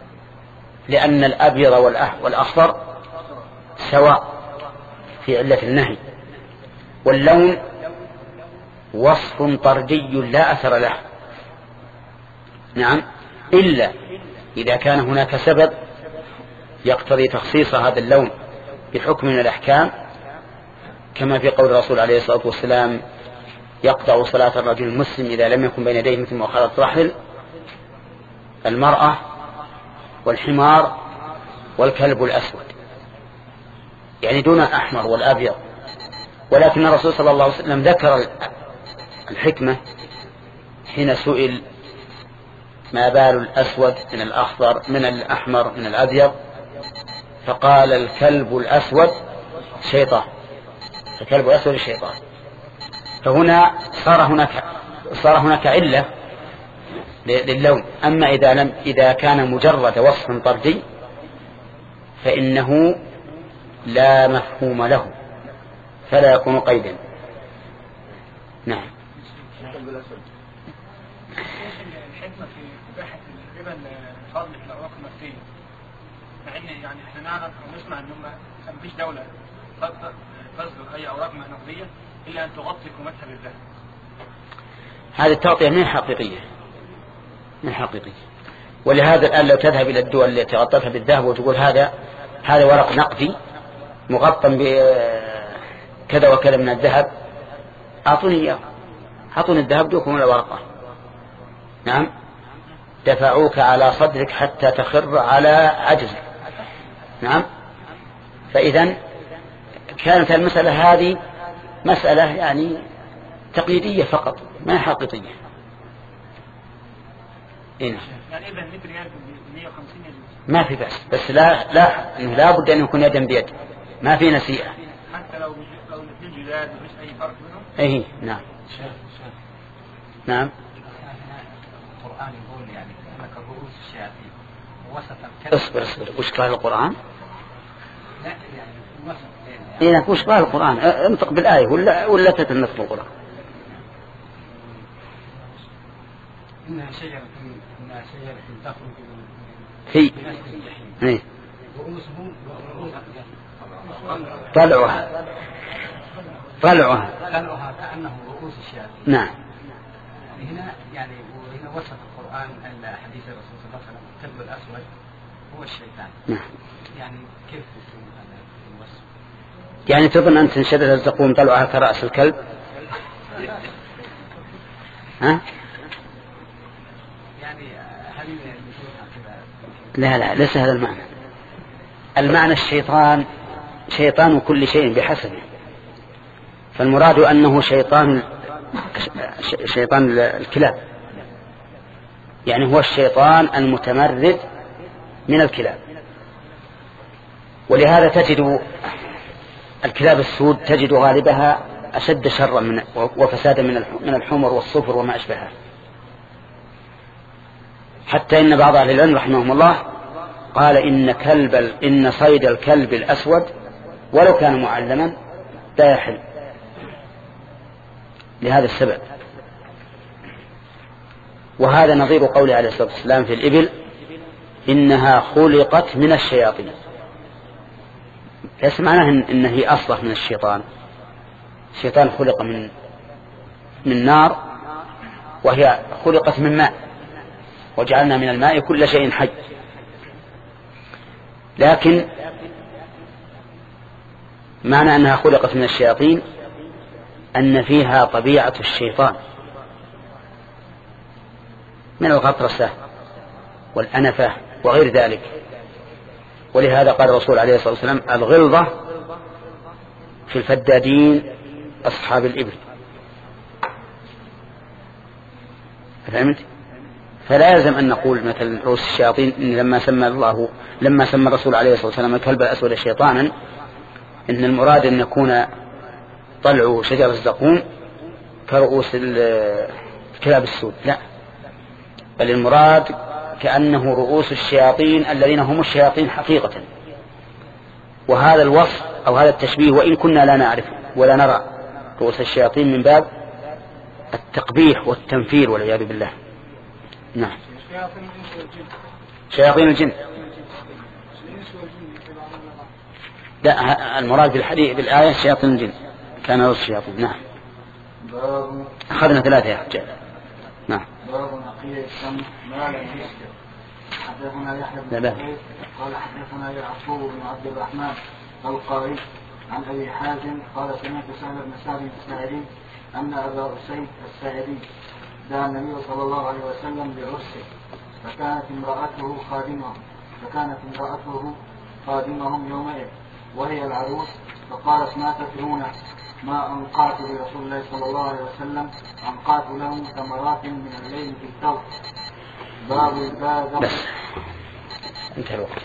لأن الأبيض والأخضر سواء في علة النهي، واللون وصف طردي لا أثر له. نعم، إلا إذا كان هناك سبب يقتضي تخصيص هذا اللون بحكم من الأحكام، كما في قول الرسول عليه الصلاة والسلام: يقطع صلاة الرجل المسلم إذا لم يكن بين يديه مثل مؤخرة رحل المرأة والحمار والكلب الأسود، يعني دون الأحمر والأبيض. ولكن الرسول صلى الله عليه وسلم ذكر الحكمة حين سئل: ما بال الأسود من الأخضر من الأحمر من الأبيض؟ فقال: الكلب الأسود شيطان. الكلب الأسود الشيطان. فهنا صار هناك صار هناك علة للون. أما إذا لم إذا كان مجرد وصف طردي فإنه لا مفهوم له، فلا يكون قيدا. نعم. الحكمة في إباحة الربا الفاضل في الأوراق النقدية، مع إن يعني إحنا نعرف أو نسمع إن ما فيش دولة تصدر أي أوراق نقدية إلا أن تغطي قيمتها بالذهب. هذه التغطية من حقيقية من حقيقية ولهذا الآن لو تذهب إلى الدول التي غطتها بالذهب وتقول هذا هذا ورق نقدي مغطى بكذا وكذا من الذهب، أعطوني إياه، أعطوني الذهب دوكم ولا ورقة. نعم، دفعوك على صدرك حتى تخر على عجزك. نعم. فإذا كانت المسألة هذه مسألة يعني تقليدية فقط، ما حقيقية. إيه؟ يعني إذا متر يد مئة وخمسين يد ما في بأس، بس لا لا لا بد أن يكون يدا بيد، ما في نسيئة. حتى لو لو الاثنين جداد مفيش أي فرق بينهم. إيه نعم. نعم. القرآن يقول يعني أنك رؤوس الشياطين وسط. اصبر اصبر، وش قال القرآن؟ لا يعني وسط. إيه وش قال القرآن؟ انطق بالآية ولا ولا تتنطق بالقرآن. إنها شجرة إنها شجرة تخرج في إيه رؤوسهم طلعها طلعها طلعها كأنه رؤوس الشياطين. نعم. هنا يعني وهنا وصف القرآن أن حديث الرسول صلى الله عليه وسلم الكلب الأسود هو الشيطان. نعم. يعني كيف يكون هذا الوصف؟ يعني تظن أن شجرة الزقوم طلعها كرأس الكلب؟ ها؟ يعني هل لا لا ليس هذا المعنى. المعنى الشيطان شيطان كل شيء بحسبه، فالمراد أنه شيطان شيطان الكلاب، يعني هو الشيطان المتمرد من الكلاب. ولهذا تجد الكلاب السود تجد غالبها أشد شرا من وفسادا من الحمر والصفر وما أشبهها. حتى إن بعض أهل العلم رحمهم الله قال إن كلب إن صيد الكلب الأسود ولو كان معلما لا يحل لهذا السبب. وهذا نظير قوله عليه الصلاة والسلام في الإبل: إنها خلقت من الشياطين. ليس معناه إن هي أصلح من الشيطان. الشيطان خلق من من نار، وهي خلقت من ماء، وجعلنا من الماء كل شيء حي. لكن معنى أنها خلقت من الشياطين أن فيها طبيعة الشيطان من الغطرسة والأنفة وغير ذلك. ولهذا قال الرسول عليه الصلاة والسلام: الغلظة في الفدادين أصحاب الإبل. فهمت؟ فلا يلزم أن نقول مثل رؤوس الشياطين إن لما سمى الله لما سمى الرسول عليه الصلاة والسلام الكلب الأسود شيطانا إن المراد أن يكون طلع شجر الزقوم كرؤوس الكلاب السود، لا، بل المراد كأنه رؤوس الشياطين الذين هم الشياطين حقيقة. وهذا الوصف أو هذا التشبيه وإن كنا لا نعرف ولا نرى رؤوس الشياطين من باب التقبيح والتنفير والعياذ بالله. نعم. شياطين الجن. لا، المراد بالحديث بالآية شياطين الجن، كان رجل الشياطين. نعم. أخذنا ثلاثة يا حجاج. نعم. باب نقي السم ما لم يسكر. حدثنا يحيى بن سعيد قال حدثنا يعقوب بن عبد الرحمن القاري عن أبي حازم قال سمعت سهل بن سعد الساعدي أن أبا أسيد الساعدي دعا النبي صلى الله عليه وسلم بعرسه فكانت امرأته خادمه فكانت امرأته خادمهم يومئذ وهي العروس، فقالت ما تكرهون؟ ما أنقعت لرسول الله صلى الله عليه وسلم، أنقعت له ثمرات من الليل في الثوب. باب البادر. بس انتهى الوقت.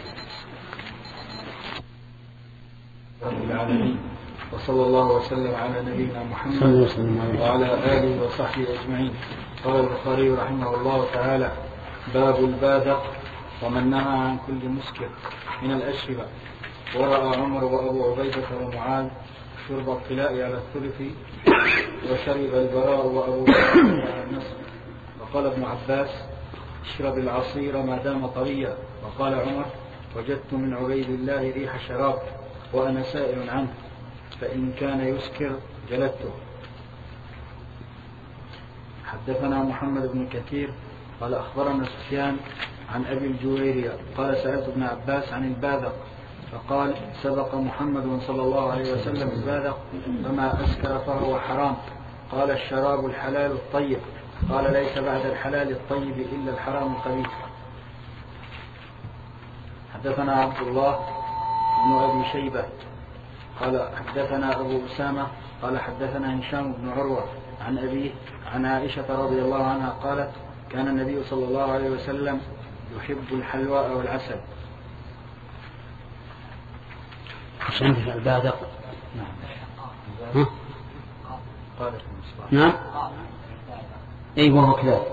رب العالمين، وصلى الله وسلم على نبينا محمد وعلى آله وصحبه أجمعين. قال البخاري رحمه الله تعالى: باب البادق ومن نهى عن كل مسكر من الأشربة. ورأى عمر وأبو عبيدة ومعاذ شرب الطلاء على الثلث، وشرب البراء وأبو بكر على النصف. وقال ابن عباس: اشرب العصير ما دام طريا. وقال عمر: وجدت من عبيد الله ريح شراب وأنا سائل عنه، فإن كان يسكر جلدته. حدثنا محمد بن كثير قال أخبرنا سفيان عن أبي الجويرية قال سألت ابن عباس عن البادق فقال: سبق محمد صلى الله عليه وسلم البادق فما أسكر فهو حرام. قال: الشراب الحلال الطيب. قال: ليس بعد الحلال الطيب إلا الحرام الخبيث. حدثنا عبد الله بن أبي شيبة قال حدثنا أبو أسامة قال حدثنا هشام بن عروة عن أبيه عن عائشة رضي الله عنها قالت: كان النبي صلى الله عليه وسلم يحب الحلواء والعسل. مش عندك البادق؟ نعم. قال في المصباح. نعم. أي وهو كذا.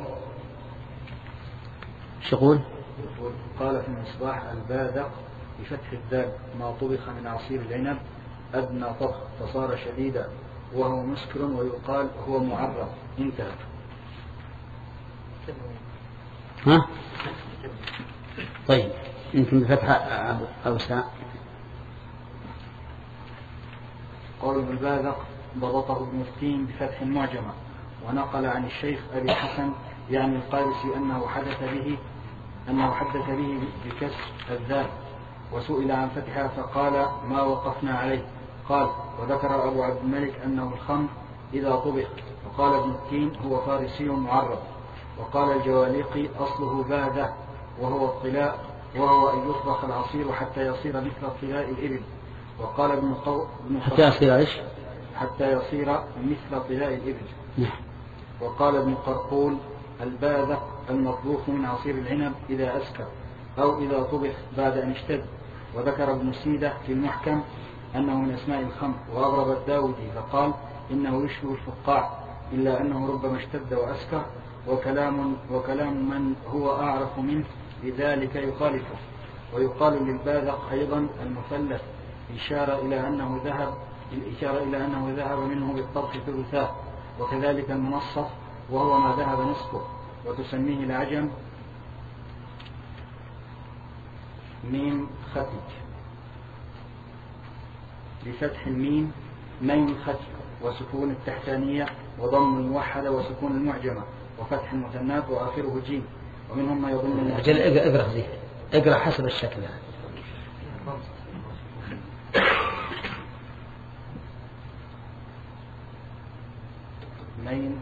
شغول. قال في المصباح: البادق بفتح الدال ما طبخ من عصير العنب أدنى طبخ فصار شديدا وهو مسكر ويقال هو معرض. انتهى. ها؟ طيب يمكن بفتح أوسع. قول البادق ضبطه ابن التين بفتح المعجمة، ونقل عن الشيخ أبي الحسن يعني القارسي أنه حدث به أنه حدث به بكسر الذال، وسئل عن فتحها فقال: ما وقفنا عليه. قال: وذكر أبو عبد الملك أنه الخمر إذا طبخ. وقال ابن التين: هو فارسي معرب. وقال الجواليقي: أصله بادة وهو الطلاء، وهو أن يطبخ العصير حتى يصير مثل طلاء الإبل. وقال ابن قو... حتى يصير إيش؟ حتى يصير مثل طلاء الإبل. وقال ابن قرقول: البادة المطبوخ من عصير العنب إذا أسكر أو إذا طبخ بعد أن اشتد. وذكر ابن سيدة في المحكم أنه من أسماء الخمر. وأغرب الداودي فقال: إنه يشبه الفقاع إلا أنه ربما اشتد وأسكر، وكلام, وكلام من هو أعرف منه لذلك يخالفه. ويقال للبادق أيضا المثلث إشارة إلى أنه ذهب الإشارة إلى أنه ذهب منه بالطبخ ثلثاه. وكذلك المنصف وهو ما ذهب نصفه. وتسميه العجم ميم ختج بفتح الميم ميم ختج، وسكون التحتانية وضم الموحدة وسكون المعجمة وفتح المثنات وآخره جيم. ومنهم ما يظن أجل اقرأ زي اقرأ حسب الشكل هذا. ميم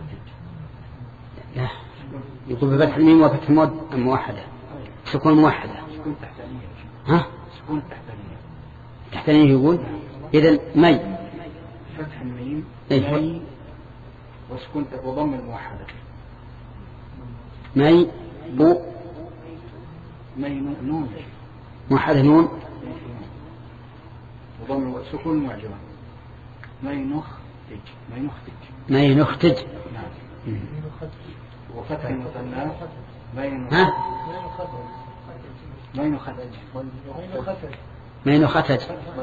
لا يقول بفتح الميم وفتح الموحدة سكون موحدة. سكون تحتانية. ها؟ سكون تحتانية. تحتانية يقول إذن مي فتح الميم إيه؟ مي وسكون وضم الموحدة مي بو مي نون موحدة نون وضم سكون معجمة مي نختج مي نختج مي نختج. نعم. وفتح المثنى مي ها؟ مي نختج مي نختج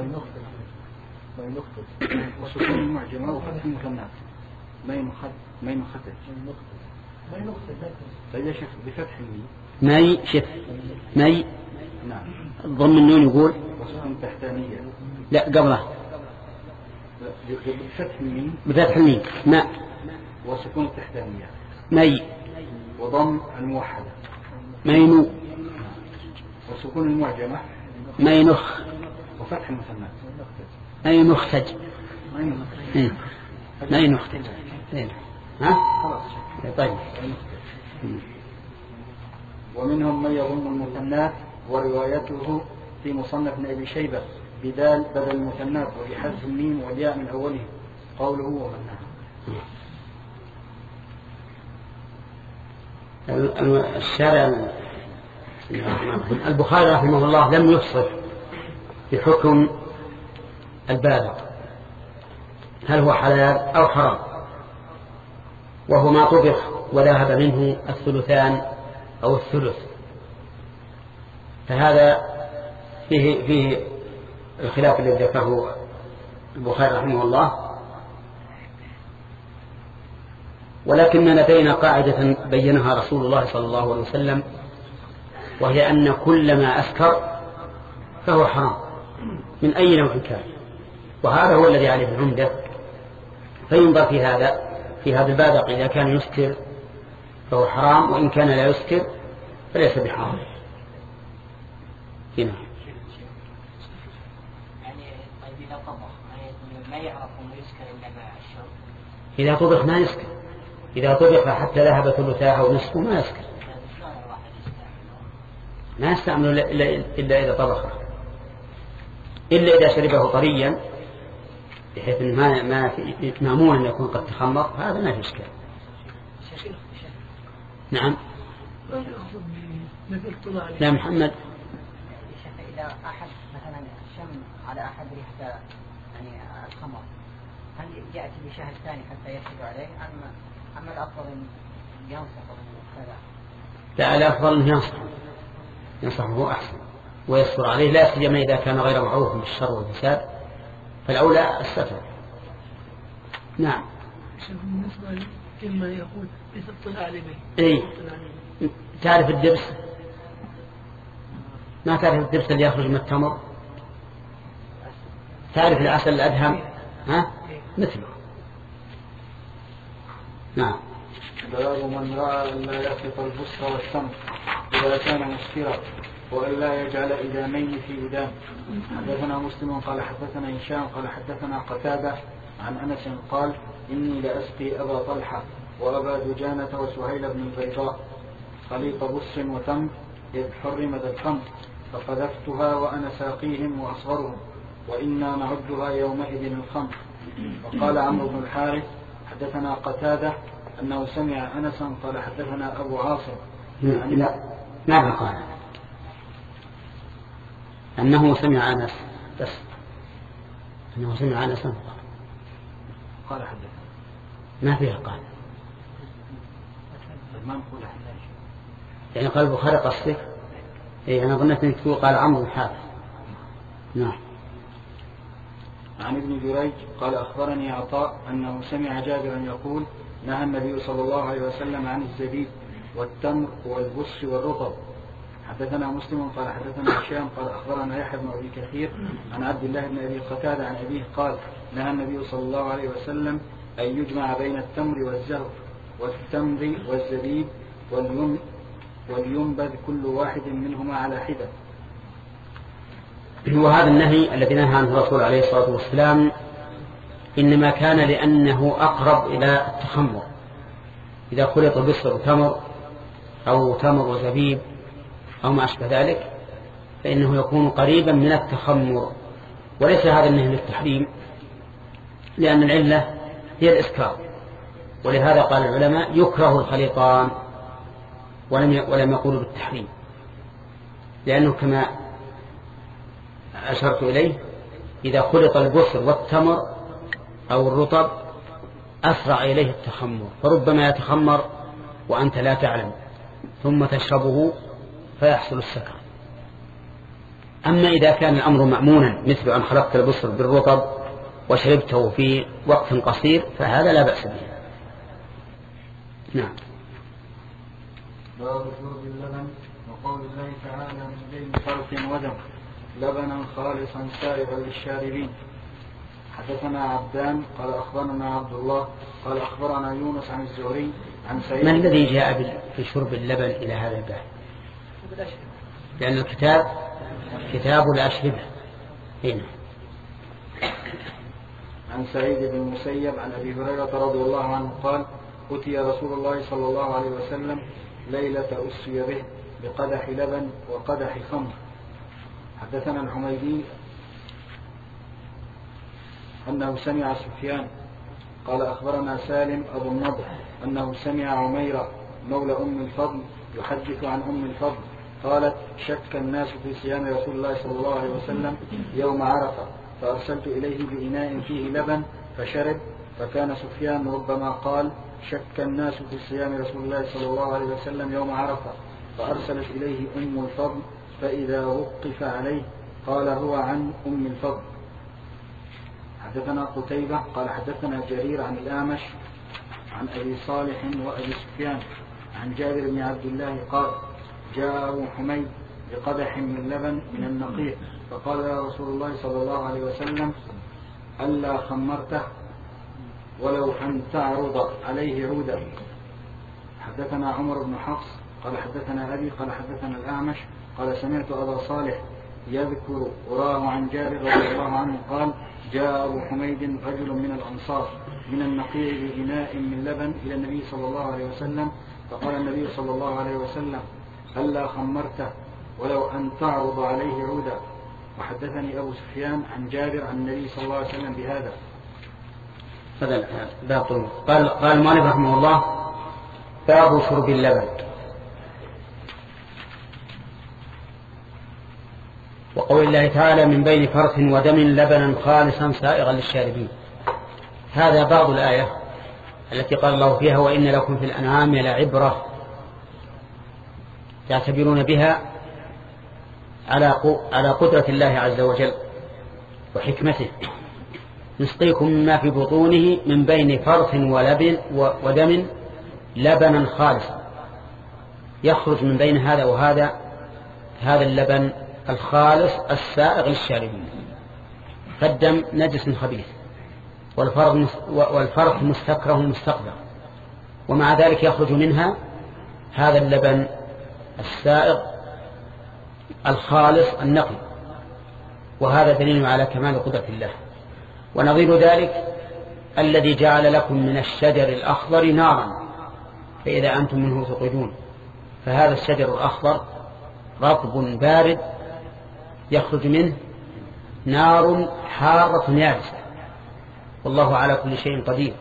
وسكون المعجمة وفتح المثنات مي نختج مي نختج مي نختج. طيب شيخ بفتح الميم مي شف مي نعم ضم النون يقول وسكون تحتانية. لا قبله بفتح الميم. بفتح الميم ماء وسكون التحتانية. مي. وضم الموحدة. مينو. وسكون المعجمة. مينخ. وفتح المثنى. مينختج. مينختج. ها؟ خلاص. طيب. ومنهم من يضم المثنات وروايته في مصنف ابن أبي شيبة بدال بدل المثنات وبحذف الميم والياء من أوله قوله ومنها. الشارع البخاري رحمه الله لم يفصل بحكم البالغ هل هو حلال أو حرام، وهو ما طبخ وذهب منه الثلثان أو الثلث، فهذا فيه فيه الخلاف الذي ذكره البخاري رحمه الله. ولكن لدينا قاعدة بينها رسول الله صلى الله عليه وسلم، وهي أن كل ما أسكر فهو حرام من أي نوع كان، وهذا هو الذي عليه العمدة. فينظر في هذا في هذا البادق إذا كان يسكر فهو حرام، وإن كان لا يسكر فليس بحرام. هنا يعني طيب إذا طبخ ما يعرف ما يسكر إلا مع الشرب. إذا طبخ ما يسكر، إذا طبخ حتى ذهب ثلثاه أو نصفه ما يسكر، ما يستعمل إلا إذا طبخه، إلا إذا شربه طريا بحيث ما ما مأمون أن يكون قد تخمر، هذا ما في إشكال. نعم. لا محمد. إذا أحد مثلا شم على أحد ريحة يعني الخمر، هل يأتي بشهد ثاني حتى يشهد عليه أم أما الأفضل أن ينصح كذا؟ لا، الأفضل أن ينصح ينصحه أحسن ويصبر عليه، لا سيما إذا كان غير معروف بالشر والفساد فالأولى الستر. نعم. بالنسبة لما يقول بتطلع عليه. إيه. تعرف الدبس؟ ما تعرف الدبس اللي يخرج من التمر؟ تعرف العسل الأدهم؟ ها؟ مثله. نعم. باب من رأى أن لا يخلط البصر والتمر إذا كان مسكرا وأن لا يجعل إدامين في إدام. حدثنا مسلم قال حدثنا هشام قال حدثنا قتادة عن أنس قال إني لأسقي أبا طلحة وأبا دجانة وسهيل بن البيضاء خليط بصر وتمر إذ حرم ذا الخمر فقذفتها وأنا ساقيهم وأصغرهم وإنا نعدها يومئذ الخمر. وقال عمرو بن الحارث حدثنا قتادة أنه سمع أنسا قال حدثنا أبو عاصم. لا ما قال أنه سمع أنس بس، أنه سمع أنسا قال حدثنا ما فيها قال ما نقول حدثنا يعني قال البخاري قصدك. إيه أنا ظنيت أنك تقول قال عمرو بن حارث. نعم. عن ابن جريج قال أخبرني عطاء أنه سمع جابرا يقول نهى النبي صلى الله عليه وسلم عن الزبيب والتمر والبص والرطب. حدثنا مسلم قال حدثنا هشام قال أخبرنا يحيى بن أبي كثير عن عبد الله بن أبي قتادة عن أبيه قال نهى النبي صلى الله عليه وسلم أن يجمع بين التمر والزهر والتمر والزبيب ولينبذ كل واحد منهما على حدة. وهذا النهي الذي نهى عنه الرسول عليه الصلاة والسلام إنما كان لأنه أقرب إلى التخمر، إذا خلط بصر وتمر أو تمر وزبيب أو ما أشبه ذلك فإنه يكون قريبا من التخمر، وليس هذا النهي للتحريم لأن العلة هي الإسكار. ولهذا قال العلماء يكره الخليطان ولم ولم يقولوا بالتحريم، لأنه كما أشرت إليه إذا خلط البصر والتمر أو الرطب أسرع إليه التخمر، فربما يتخمر وأنت لا تعلم ثم تشربه فيحصل السكر. أما إذا كان الأمر مأمونا مثل أن خلطت البصر بالرطب وشربته في وقت قصير فهذا لا بأس به. نعم. باب شرب اللبن وقول الله تعالى من بين فرث ودم. لبنا خالصا سائغا للشاربين. حدثنا عبدان قال أخبرنا عبد الله قال أخبرنا يونس عن الزهري عن سعيد. من الذي جاء في شرب اللبن إلى هذا الباب؟ لأن الكتاب كتاب الأشربة. هنا عن سعيد بن المسيب عن أبي هريرة رضي الله عنه قال أتي رسول الله صلى الله عليه وسلم ليلة أسري به بقدح لبن وقدح خمر. حدثنا الحميدي أنه سمع سفيان قال أخبرنا سالم أبو النضر أنه سمع عميرة مولى أم الفضل يحدث عن أم الفضل قالت شك الناس في صيام رسول الله صلى الله عليه وسلم يوم عرفة فأرسلت إليه بإناء فيه لبن فشرب. فكان سفيان ربما قال شك الناس في صيام رسول الله صلى الله عليه وسلم يوم عرفة فأرسلت إليه أم الفضل فإذا وقف عليه قال هو عن أم الفضل. حدثنا قتيبة قال حدثنا جرير عن الأعمش عن أبي صالح وأبي سفيان عن جابر بن عبد الله قال جاء أبو حميد بقدح من لبن من النقيع فقال يا رسول الله صلى الله عليه وسلم ألا خمرته ولو أن تعرض عليه عودا. حدثنا عمر بن حفص قال حدثنا أبي قال حدثنا الأعمش قال سمعت أبا صالح يذكر وراه عن جابر رضي الله عنه قال جاء أبو حميد رجل من الأنصار من النقيع بإناء من لبن إلى النبي صلى الله عليه وسلم فقال النبي صلى الله عليه وسلم ألا خمرته ولو أن تعرض عليه عودا. وحدثني أبو سفيان عن جابر عن النبي صلى الله عليه وسلم بهذا. هذا باطل. قال قال المؤلف رحمه الله باب شرب اللبن. وقول الله تعالى من بين فرث ودم لبنا خالصا سائغا للشاربين. هذا بعض الآية التي قال الله فيها وإن لكم في الأنعام لعبرة تعتبرون بها على قدرة الله عز وجل وحكمته. نسقيكم مما في بطونه من بين فرث ولبن ودم لبنا خالصا يخرج من بين هذا وهذا هذا اللبن الخالص السائغ للشاربين. فالدم نجس خبيث والفرث مستكره مستقذر ومع ذلك يخرج منها هذا اللبن السائغ الخالص النقي وهذا دليل على كمال قدرة الله. ونظير ذلك الذي جعل لكم من الشجر الأخضر نارا فإذا أنتم منه توقدون. فهذا الشجر الأخضر رطب بارد يخرج منه نار حارة يابسة والله على كل شيء قدير.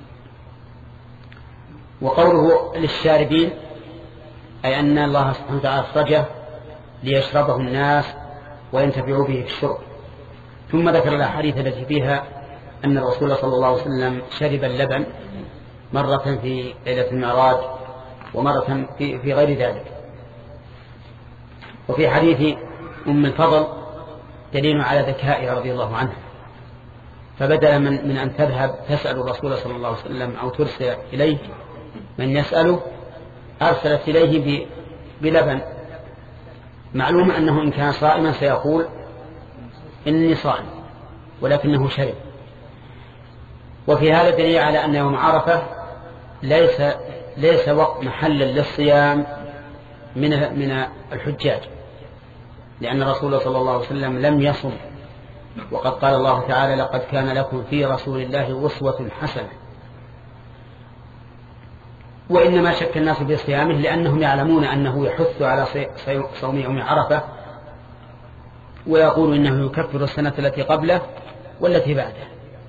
وقوله للشاربين أي أن الله سبحانه وتعالى أخرجه ليشربه الناس وينتفعوا به في الشرب. ثم ذكر الأحاديث التي فيها أن الرسول صلى الله عليه وسلم شرب اللبن مرة في ليلة المعراج ومرة في, في غير ذلك. وفي حديث أم الفضل دليل على ذكائها رضي الله عنها فبدل من, من أن تذهب تسأل الرسول صلى الله عليه وسلم أو ترسل إليه من يسأله أرسلت إليه بلبن. معلوم أنه إن كان صائما سيقول إني صائم ولكنه شرب. وفي هذا دليل على أن يوم عرفة ليس ليس وقت محلا للصيام من من الحجاج لأن الرسول صلى الله عليه وسلم لم يصم وقد قال الله تعالى لقد كان لكم في رسول الله أسوة حسنة. وإنما شك الناس في صيامه لأنهم يعلمون أنه يحث على صوم يوم عرفة ويقول إنه يكفر السنة التي قبله والتي بعده.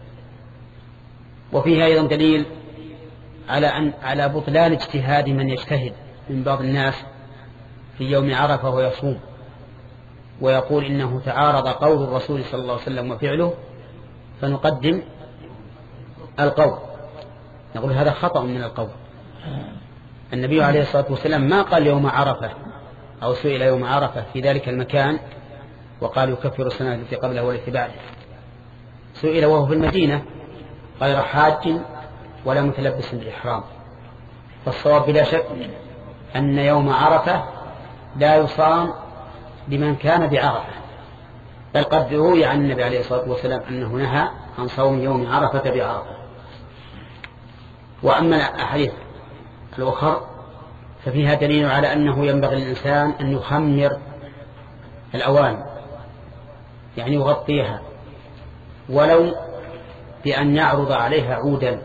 وفيه أيضا دليل على أن على بطلان اجتهاد من يجتهد من بعض الناس في يوم عرفة ويصوم ويقول إنه تعارض قول الرسول صلى الله عليه وسلم وفعله فنقدم القول. نقول هذا خطأ من القول. النبي عليه الصلاة والسلام ما قال يوم عرفة أو سئل يوم عرفة في ذلك المكان وقال يكفر السنة التي قبله والتي بعده. سئل وهو في المدينة غير حاج ولا متلبس بالإحرام. فالصواب بلا شك أن يوم عرفة لا يصام لمن كان بعرفة بل قد روي عن النبي عليه الصلاة والسلام أنه نهى عن صوم يوم عرفة بعرفة. وأما الأحاديث الأخرى ففيها دليل على أنه ينبغي للإنسان أن يخمر الأواني، يعني يغطيها ولو بأن يعرض عليها عودا.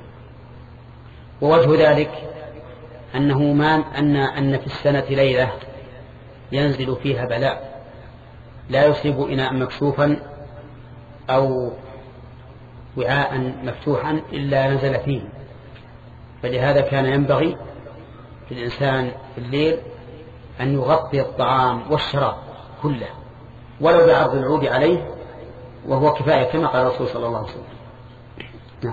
ووجه ذلك أنه ما أن أن في السنة ليلة ينزل فيها بلاء لا يصيب إناء مكشوفا أو وعاء مفتوحا إلا نزل فيه. فلهذا كان ينبغي للإنسان في الليل أن يغطي الطعام والشراب كله ولو بعرض العود عليه، وهو كفاية كما قال الرسول صلى الله عليه وسلم. نعم.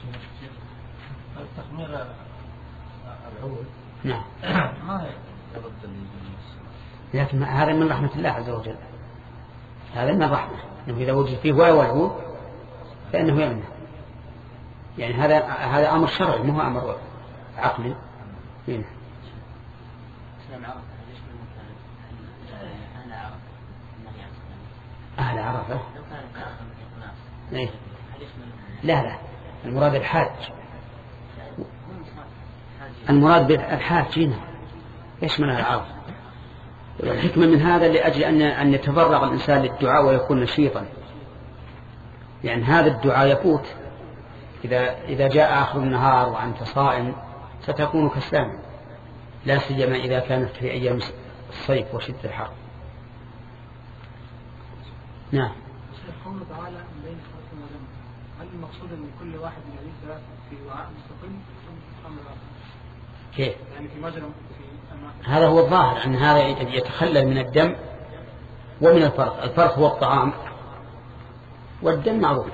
تخمير العود نعم. ما يرد لكن هذا من رحمة الله عز وجل، هذا من الرحمة أنه إذا وجد فيه واو والعود فإنه يمنع. يعني هذا هذا أمر شرعي مو أمر عقلي. هنا أهل عرفة إيه؟ لا لا المراد الحاج، المراد بالحاج هنا إيش من العرفة. الحكمة من هذا لأجل أن أن يتفرغ الإنسان للدعاء ويكون نشيطا، يعني هذا الدعاء يفوت إذا إذا جاء آخر النهار وأنت صائم ستكون كسلان، لا سيما إذا كانت في أيام الصيف وشدة الحر. نعم. قوله تعالى من بين فرق ودم، هل المقصود أن كل واحد من هذه الثلاث في وعاء مستقل أم أمر آخر؟ كيف؟ يعني في مجرى في أماكن. هذا هو الظاهر أن هذا يتخلل من الدم ومن الفرق. الفرق هو الطعام والدم معروف.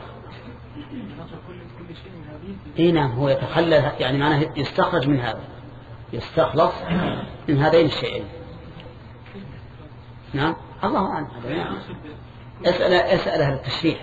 اي نعم هو يتخلل، يعني معناه يستخرج من هذا، يستخلص من هذين الشيئين. نعم الله أعلم. اسأل اسأل أهل التشريح.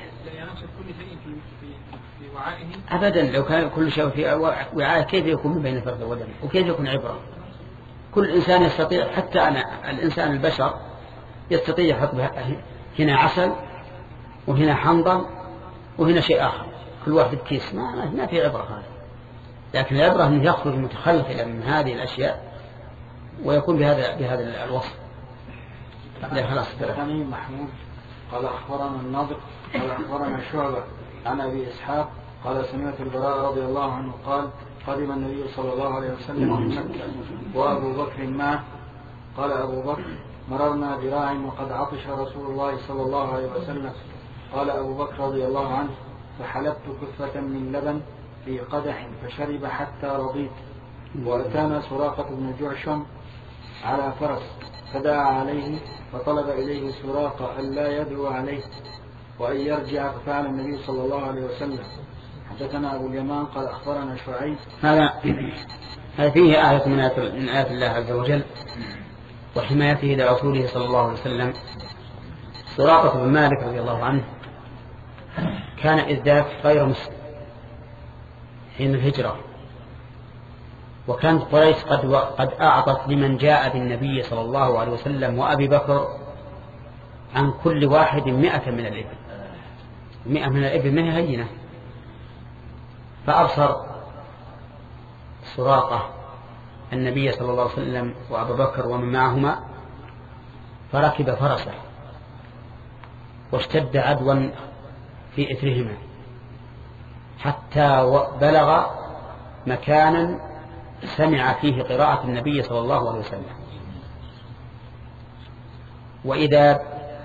أبدا لو كان كل شيء في وعاء كيف يكون من بين الفرد والدم وكيف يكون عبرة؟ كل إنسان يستطيع، حتى أنا الإنسان البشر يستطيع يحط هنا عسل وهنا حنظل وهنا شيء آخر كل واحد كيس، ما ما في عبرة هذا. لكن العبرة أن يخرج متخلفا من هذه الأشياء ويكون بهذا بهذا الوصف. لا خلاص. الثاني محمود قال أخبرنا النضر قال أخبرنا شعبة عن أبي إسحاق قال سمعت البراء رضي الله عنه قال قدم النبي صلى الله عليه وسلم من مكة وأبو بكر معه. قال أبو بكر مررنا براع وقد عطش رسول الله صلى الله عليه وسلم. قال أبو بكر رضي الله عنه فحلبت كفة من لبن في قدح فشرب حتى رضيت. وأتانا سراقة بن جعشم على فرس فدعا عليه فطلب إليه سراقة ألا يدعو عليه وأن يرجع، ففعل النبي صلى الله عليه وسلم. حدثنا أبو اليمان قال أخبرنا شعيب. هذا هذا فيه آية من آيات الله عز وجل وحمايته لرسوله صلى الله عليه وسلم. سراقة بن مالك رضي الله عنه كان إذ ذاك غير مسلم حين الهجرة، وكانت قريش قد قد أعطت لمن جاء بالنبي صلى الله عليه وسلم وأبي بكر عن كل واحد مئة من الإبل. مئة من الإبل ما هي هينة. فأبصر سراقة النبي صلى الله عليه وسلم وأبو بكر ومن معهما فركب فرسه واشتد عدوا في إثرهما حتى بلغ مكانا سمع فيه قراءة النبي صلى الله عليه وسلم، وإذا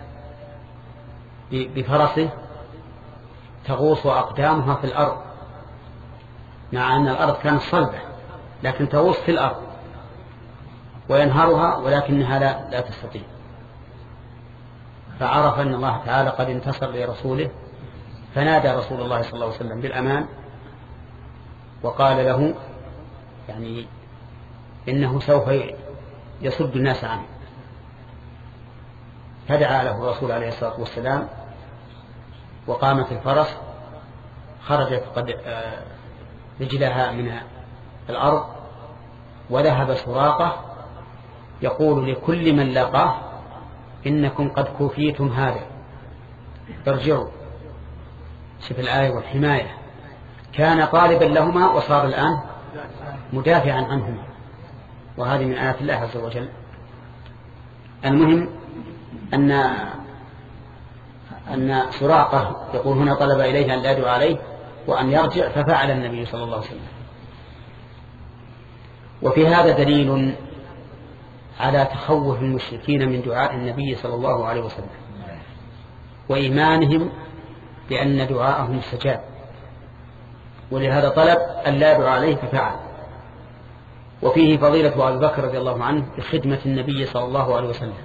بفرسه تغوص أقدامها في الأرض، مع أن الأرض كانت صلبة لكن تغوص في الأرض وينهرها ولكنها لا, لا تستطيع. فعرف أن الله تعالى قد انتصر لرسوله فنادى رسول الله صلى الله عليه وسلم بالأمان وقال له يعني إنه سوف يصد الناس عنه. فدعا له الرسول عليه الصلاة والسلام وقامت الفرس، خرجت قد رجلها من الأرض، وذهب سراقة يقول لكل من لقاه إنكم قد كفيتم هذا ارجعوا. شوف الآية والحماية، كان طالبا لهما وصار الآن مدافعا عنهما، وهذه من آيات الله عز وجل. المهم أن أن سراقة يقول هنا طلب إليه أن لا يدعو عليه وأن يرجع، ففعل النبي صلى الله عليه وسلم. وفي هذا دليل على تخوف المشركين من دعاء النبي صلى الله عليه وسلم وإيمانهم بأن دعاءهم استجاب، ولهذا طلب أن لا يدعو عليه ففعل. وفيه فضيلة أبي بكر رضي الله عنه بخدمة النبي صلى الله عليه وسلم.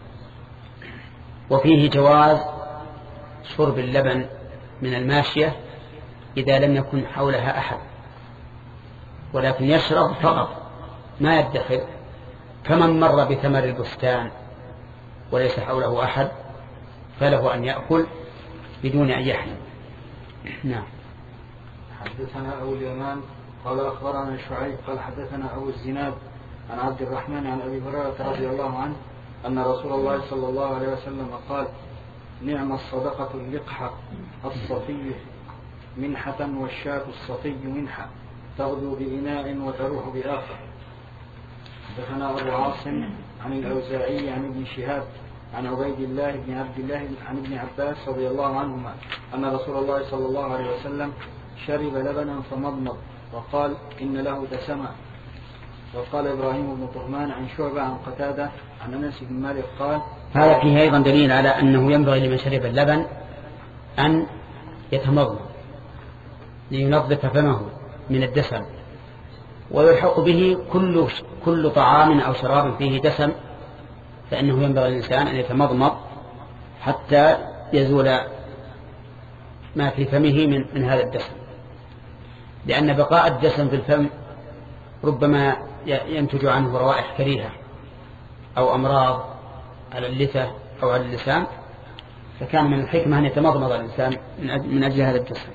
وفيه جواز شرب اللبن من الماشية إذا لم يكن حولها أحد، ولكن يشرب فقط ما يدخل، كمن مر بثمر البستان وليس حوله أحد فله أن يأكل بدون أن يحلم. نعم. حدثنا أبو اليمان قال أخبرنا شعيب قال حدثنا أبو الزناد عن عبد الرحمن عن أبي هريرة رضي الله عنه أن رسول الله صلى الله عليه وسلم قال: نعم الصدقة اللقحة الصفي منحة والشاة الصفي منحة تغدو بإناء وتروح بآخر. حدثنا أبو عاصم عن الأوزاعي عن ابن شهاب عن عبيد الله بن عبد الله عن ابن عباس رضي الله عنهما أن رسول الله صلى الله عليه وسلم شرب لبنا فمضمض وقال: إن له دسما. وقال إبراهيم بن طهمان عن شعبة عن قتادة عن أنس بن مالك قال: هذا فيه أيضا دليل على أنه ينبغي لمن شرب اللبن أن يتمضمض لينظف فمه من الدسم، ويلحق به كل كل طعام أو شراب فيه دسم، فإنه ينبغي للإنسان أن يتمضمض حتى يزول ما في فمه من, من هذا الدسم، لأن بقاء الدسم في الفم ربما ينتج عنه روائح كريهة أو أمراض على اللثة أو على اللسان، فكان من الحكمة أن يتمضمض الإنسان من أجل هذا الدسم.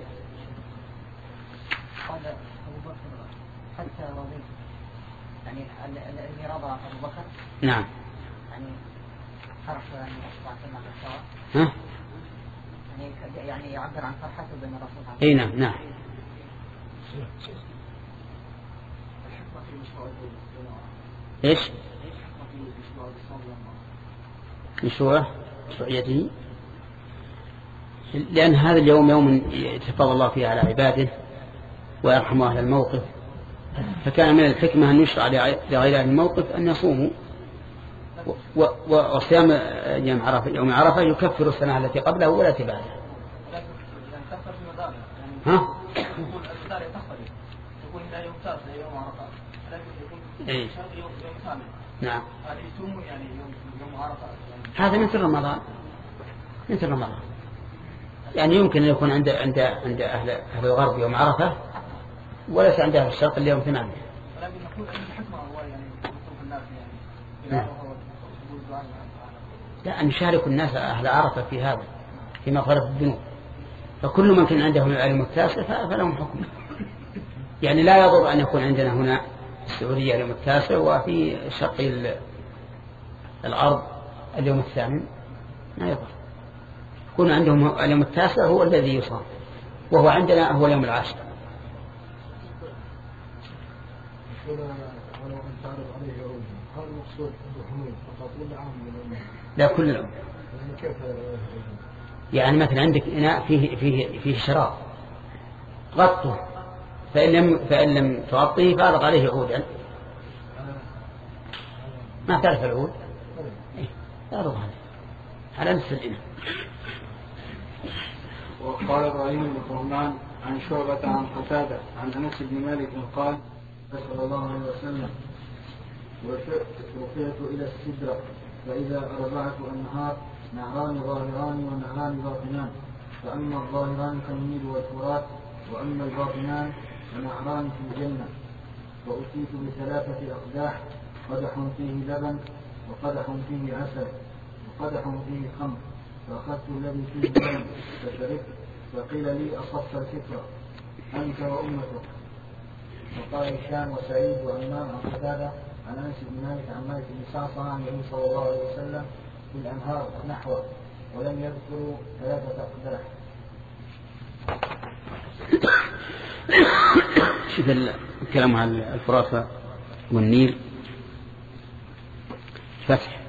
حتى رضي يعني الذي رضى أبو بكر نعم يعني فرح يعني أصبح كما قد ها يعني يعني يعبر عن فرحته بين الرسول صلى الله عليه وسلم. اي نعم نعم. ايش مشروع مشروعيته؟ لأن هذا اليوم يوم يتفضل الله فيه على عباده ويرحم أهل الموقف، فكان من الحكمة أن يشرع لغير أهل الموقف أن يصوموا، وصيام يوم عرفة يوم عرفة يكفر السنة التي قبله ولا تبعده. ها؟ إيه؟ نعم. هذا مثل رمضان مثل رمضان يعني يمكن أن يكون عند عند عند أهل أهل الغرب يوم عرفة وليس عند أهل الشرق اليوم ثمانية. ولكن نقول أن الحكمة هو يعني يطلب الناس يعني لا، أن يشارك الناس أهل عرفة في هذا في مغفرة الذنوب، فكل من كان عنده العلم التاسع فلهم حكم. يعني لا يضر أن يكون عندنا هنا السعودية اليوم التاسع وفي شرق الأرض اليوم الثامن، ما يضر. يكون عندهم اليوم التاسع هو الذي يصام، وهو عندنا هو اليوم العاشر. لا، كل العمر. يعني مثلا عندك إناء فيه فيه فيه شراب، غطه، فإن لم فإن لم تغطيه فأضغط عليه عودا. ما تعرف العود؟ لا أضغط عليه على نصف الإناء. وقال إبراهيم بن طهمان عن شعبة عن قتادة عن أنس بن مالك قال: صلى الله عليه وسلم: رفعت إلى السدرة فإذا أربعة أنهار نهران ظاهران ونهران باطنان، فأما الظاهران كالنيل والفرات، وأما الباطنان فنهران في الجنة. وأتيت بثلاثة أقداح، قدح فيه لبن وقدح فيه عسل وقدح فيه خمر، فأخذت الذي فيه لبن فشربت، فقيل لي: أصبت الفطرة أنت وأمتك. وقال هشام وسعيد وعمام عن قتادة عن أنس بن مالك عن مالك بن صعصع عن النبي صلى الله عليه وسلم في الأنهار نحوه، ولم يذكروا ثلاثة أقداح. شوف الكلام عن الفرات والنيل فتح.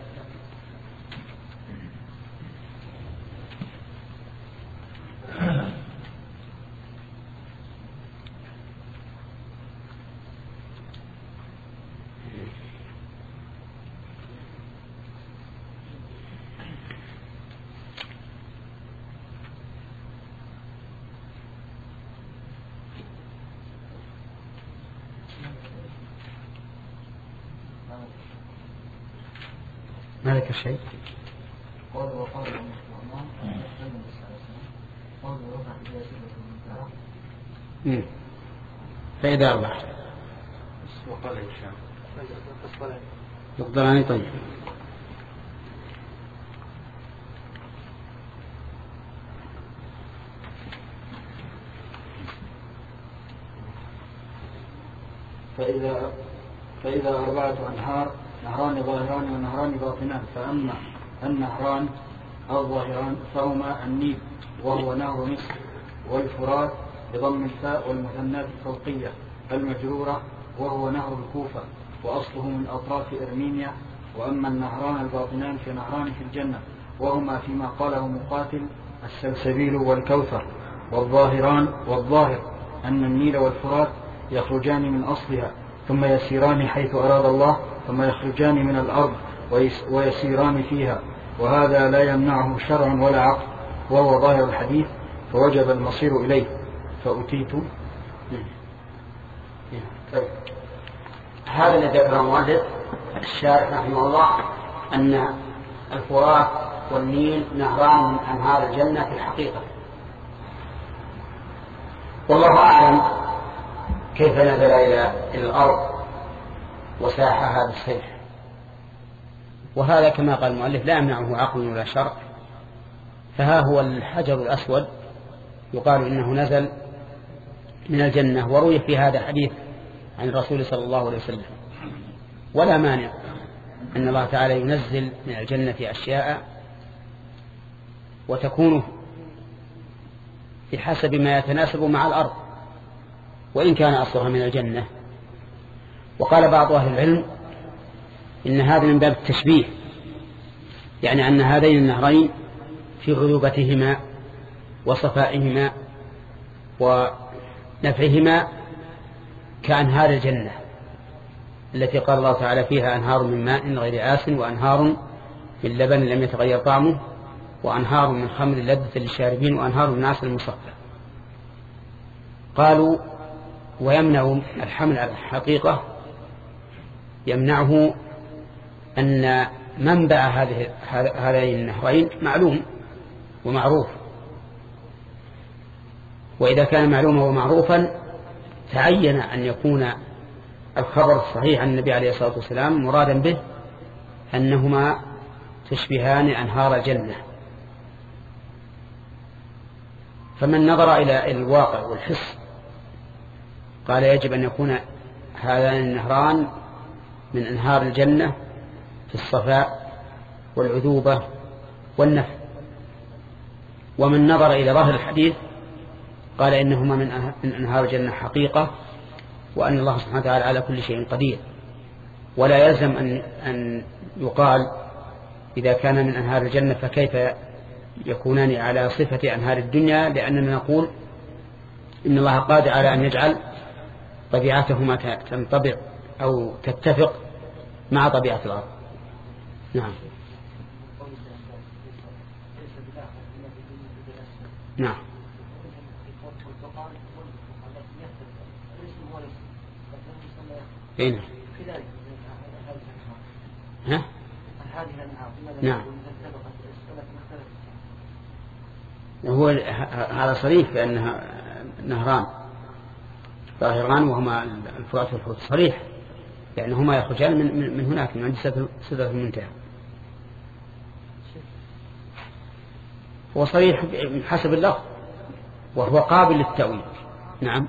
ما ذكر شيء. قول وقال المسلمان قول ورفع بجاسده. فإذا أربع وقال هشام يقدران. طيب فإذا فإذا أربعة أنهار نهران ظاهران ونهران باطنان، فأما النهران الظاهران فهما النيل وهو نهر مصر، والفرات بضم الفاء والمثنات الفوقية المجرورة وهو نهر الكوفة وأصله من أطراف إرمينيا. وأما النهران الباطنان فنهران في الجنة وهما فيما قاله مقاتل السلسبيل والكوثر. والظاهران والظاهر أن النيل والفرات يخرجان من أصلها ثم يسيران حيث أراد الله ثم يخرجان من الأرض ويسيران فيها، وهذا لا يمنعه شرع ولا عقل وهو ظاهر الحديث، فوجب المصير إليه. فأتيت هذا الذي ذكره المؤلف الشارح رحمه الله أن الفرات والنيل نهران من أنهار الجنة في الحقيقة. والله أعلم كيف نزل إلى الأرض وساحها بالسيف، وهذا كما قال المؤلف لا يمنعه عقل ولا شرع. فها هو الحجر الأسود يقال إنه نزل من الجنة، وروي في هذا حديث عن الرسول صلى الله عليه وسلم. ولا مانع أن الله تعالى ينزل من الجنة أشياء وتكون بحسب ما يتناسب مع الأرض وإن كان أصلها من الجنة. وقال بعض أهل العلم إن هذا من باب التشبيه، يعني أن هذين النهرين في عذوبتهما وصفائهما ونفعهما كأنهار الجنة التي قال الله تعالى فيها أنهار من ماء غير آسن وأنهار من لبن لم يتغير طعمه وأنهار من خمر لذة للشاربين وأنهار من عسل مصفى. قالوا ويمنع الحمل على الحقيقة، يمنعه أن منبع هذه هذين النهرين معلوم ومعروف، وإذا كان معلوما ومعروفا تعين أن يكون الخبر الصحيح عن النبي عليه الصلاة والسلام مرادا به أنهما تشبهان أنهار الجنة. فمن نظر إلى الواقع والحس قال يجب أن يكون هذان النهران من أنهار الجنة في الصفاء والعذوبة والنفع. ومن نظر إلى ظاهر الحديث قال إنهما من أنهار الجنة حقيقة، وأن الله سبحانه وتعالى على كل شيء قدير. ولا يلزم أن, أن يقال إذا كان من أنهار الجنة فكيف يكونان على صفة أنهار الدنيا، لأننا نقول إن الله قادر على أن يجعل طبيعتهما تنطبع أو تتفق مع طبيعة الأرض. نعم نعم أين ها نعم هو هذا صريح بأنها نهران ظاهران وهما الفرات والحوت، صريح لأنهما يخرجان من, من هناك من عند سدرة المنتهى. هو صريح حسب اللفظ وهو قابل للتأويل. نعم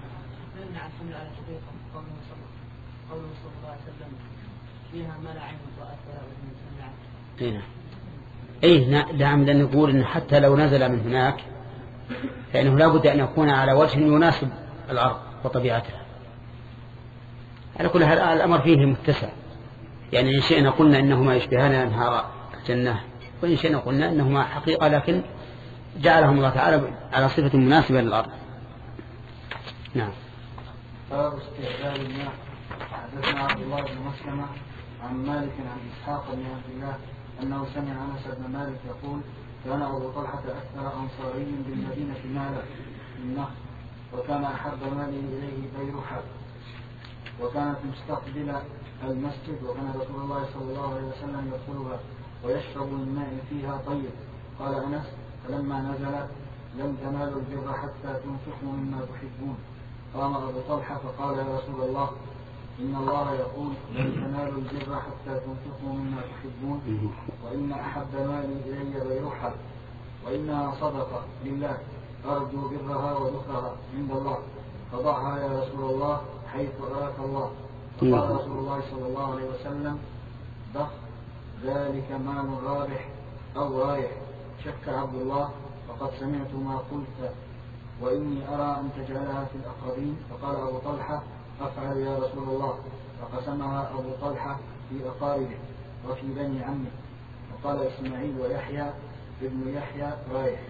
فيها ما لا عين رأت ولا أذن سمعت. هنا أي نعم، لأن نقول إن حتى لو نزل من هناك فإنه لا بد أن يكون على وجه يناسب الأرض وطبيعتها. على كل حال الأمر فيه متسع، يعني إن شئنا قلنا إنهما يشبهان أنهار الجنة، وإن شئنا قلنا إنهما حقيقة لكن جعلهم الله تعالى على صفة مناسبة للأرض. نعم. باب استعجال الماء. حدثنا عبد الله بن مسلمة عن مالك عن إسحاق بن عبد الله أنه سمع أنس بن مالك يقول كان أبو طلحة أكثر أنصاري بالمدينة مالا النخل، وكان أحب ماله إليه بيرحة، وكانت مستقبلة المسجد، وكان رسول الله صلى الله عليه وسلم يدخلها ويشرب من ماء فيها طيب. قال أنس فلما نزل لم تنالوا البر حتى تنفقوا مما تحبون. قام أبو طلحة فقال يا رسول الله إن الله يقول لن تنالوا البر حتى تنفقوا مما تحبون، وإن أحب مالي إلي بيرحة، وإنها صدقة لله أرجو برها وذكرها عند الله، فضعها يا رسول الله حيث أراك الله. فقال رسول الله صلى الله عليه وسلم ضخ ذلك مال رابح أو رايح. شك عبد الله فقد سمعت ما قلت وإني أرى أن تجعلها في الأقربين. فقال أبو طلحة أفعل يا رسول الله. فقسمها أبو طلحة في أقاربه وفي بني عمه. وقال إسماعيل ويحيى ابن يحيى رايح.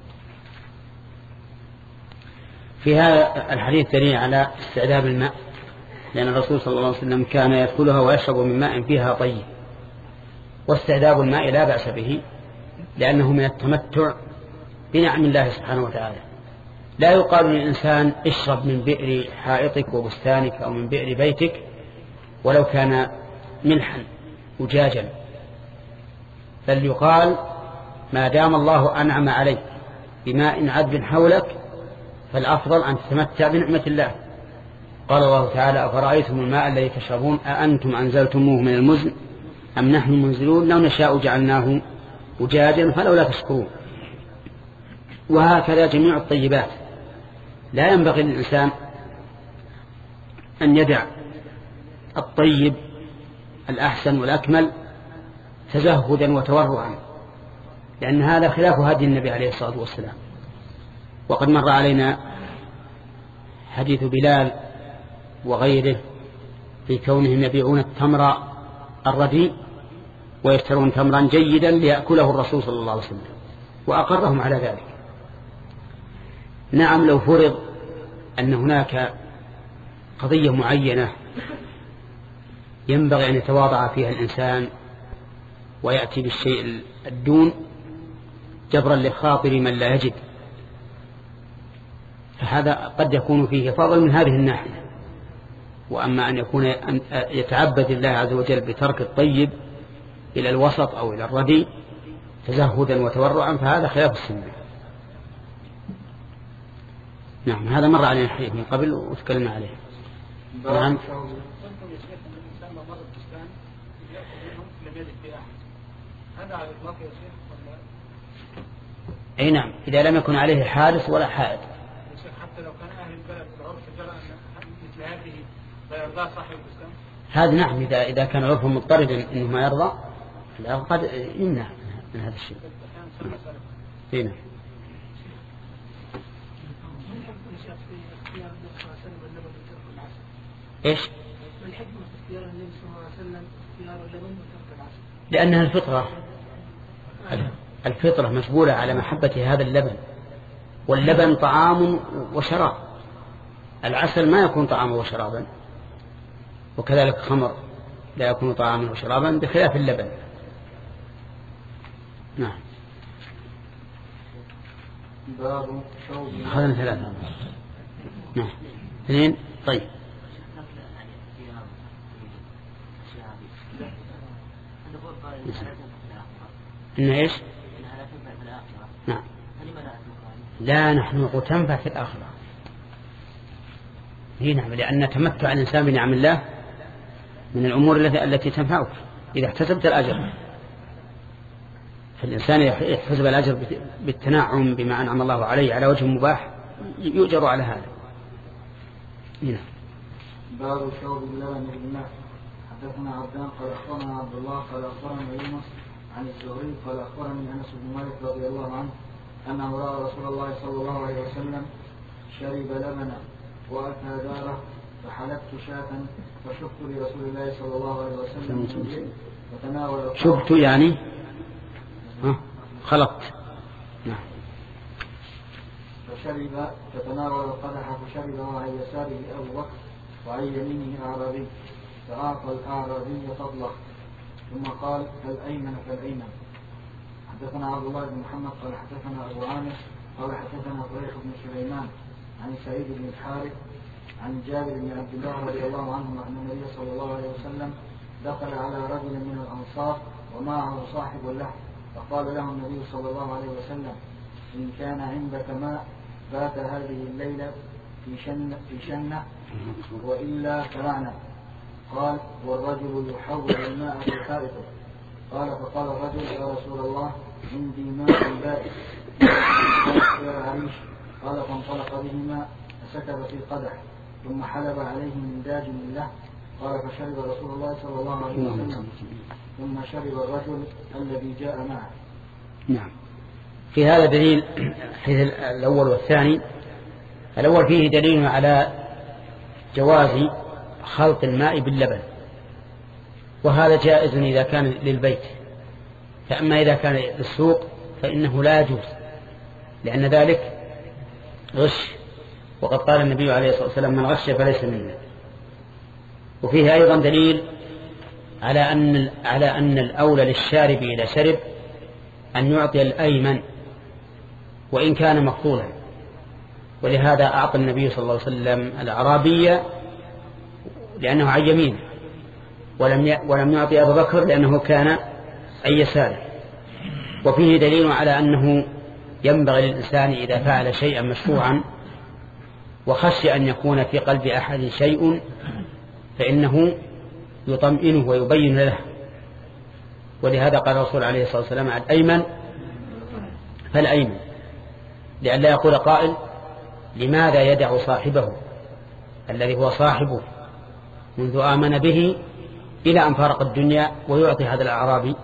في هذا الحديث دليل على استعداد الماء، لأن الرسول صلى الله عليه وسلم كان يدخلها ويشرب من ماء فيها طيب. واستعداد الماء لا بأس به، لأنه من التمتع بنعم الله سبحانه وتعالى. لا يقال للإنسان اشرب من بئر حائطك وبستانك أو من بئر بيتك ولو كان ملحا وجاجا، بل يقال ما دام الله أنعم عليك بماء عذب حولك فالأفضل أن تتمتع بنعمة الله. قال الله تعالى أفرأيتم الماء الذي تشربون أأنتم أنزلتموه من المزن أم نحن منزلون لو نشاء جعلناه وجاجا فلولا تشكرون. وهكذا جميع الطيبات لا ينبغي للإنسان أن يدع الطيب الأحسن والأكمل تزهدا وتورعا، لأن هذا خلاف هدي النبي عليه الصلاة والسلام. وقد مر علينا حديث بلال وغيره في كونهم يبيعون التمر الرديء ويشترون تمرا جيدا ليأكله الرسول صلى الله عليه وسلم، وأقرهم على ذلك. نعم، لو فرض أن هناك قضية معينة ينبغي أن يتواضع فيها الإنسان ويأتي بالشيء الدون جبرا لخاطر من لا يجد، فهذا قد يكون فيه فضل من هذه الناحية. وأما أن يكون أن يتعبد الله عز وجل بترك الطيب إلى الوسط أو إلى الرديء تزهدا وتورعا فهذا خلاف السنة. نعم، هذا مر علينا الحديث من قبل وتكلمنا عليه. نعم. أي نعم، إذا لم يكن عليه حادث ولا حائط. حتى لو كان أهل البلد بالعرف جرى أن مثل هذه لا يرضى صاحب البستان. هذا نعم، إذا إذا كان عرفهم مضطردا إنه ما يرضى لا قد يمنع من هذا الشيء. هنا. إيش؟ ما الحكمة في اختيار النبي صلى الله عليه وسلم اختيار اللبن وترك العسل؟ لأنها الفطرة. الفطرة مجبولة على محبة هذا اللبن، واللبن طعام وشراب، العسل ما يكون طعاما وشرابا، وكذلك الخمر لا يكون طعاما وشرابا بخلاف اللبن. نعم. باب شوب. هذا ثلاثة. نعم. اثنين. طيب. إن إيش؟ نعم. لا، نحن نقول تنفع في الآخرة. هي نعم، لأن تمتع الإنسان بنعم الله من الأمور التي تنفعك إذا احتسبت الأجر. فالإنسان يحتسب الأجر بالتنعم بما أنعم الله عليه على وجه مباح يؤجر على هذا. هنا. باب شرب اللبن بالماء. حدثنا عبدان قال أخبرنا عبد الله قال أخبرنا يونس عن الزهري قال أخبرني أنس بن مالك رضي الله عنه أنه رأى رسول الله صلى الله عليه وسلم شرب لبنا وأتى داره فحلبت شاة فشفت لرسول الله صلى الله عليه وسلم وتناول شفت يعني ها خلقت نعم فشرب فتناول القدح فشرب وعن يساره أبو بكر وعن يمينه أعرابي فأعطى الأعرابي فضله ثم قال كالأيمن كالأيمن. حدثنا عبد الله بن محمد قال حدثنا أبو عامر قال حدثنا طريق بن سليمان عن سعيد بن الحارث عن جابر بن عبد الله رضي الله عنه أن النبي صلى الله عليه وسلم دخل على رجل من الأنصار ومعه صاحب له فقال له النبي صلى الله عليه وسلم إن كان عندك ماء بات هذه الليلة في شنة, في شنة وإلا فلعنا. قال والرجل يحول الماء في حائطه. قال فقال الرجل يا رسول الله عندي ماء بائس يا عريش. قال فانطلق بهما فسكب في قدح ثم حلب عليه من داج له. قال فشرب رسول الله صلى الله عليه وسلم ثم شرب الرجل الذي جاء معه. نعم. في هذا دليل حيث الأول والثاني. الأول فيه دليل على جواز خلط الماء باللبن، وهذا جائز إذا كان للبيت، فأما إذا كان للسوق فإنه لا يجوز، لأن ذلك غش، وقد قال النبي عليه الصلاة والسلام من غش فليس منا. وفيه أيضا دليل على أن على أن الأولى للشارب إذا شرب أن يعطي الأيمن وإن كان مفضولا، ولهذا أعطى النبي صلى الله عليه وسلم الأعرابية لأنه عن يمينه، ولم ولم يعطي أبا بكر لأنه كان عن يساره. وفيه دليل على أنه ينبغي للإنسان إذا فعل شيئا مشروعا وخشي أن يكون في قلب أحد شيء فإنه يطمئنه ويبين له، ولهذا قال الرسول عليه الصلاة والسلام على الأيمن فالأيمن، لأن لا يقول قائل لماذا يدع صاحبه الذي هو صاحبه منذ آمن به إلى أن فارق الدنيا ويعطي هذا الأعرابي.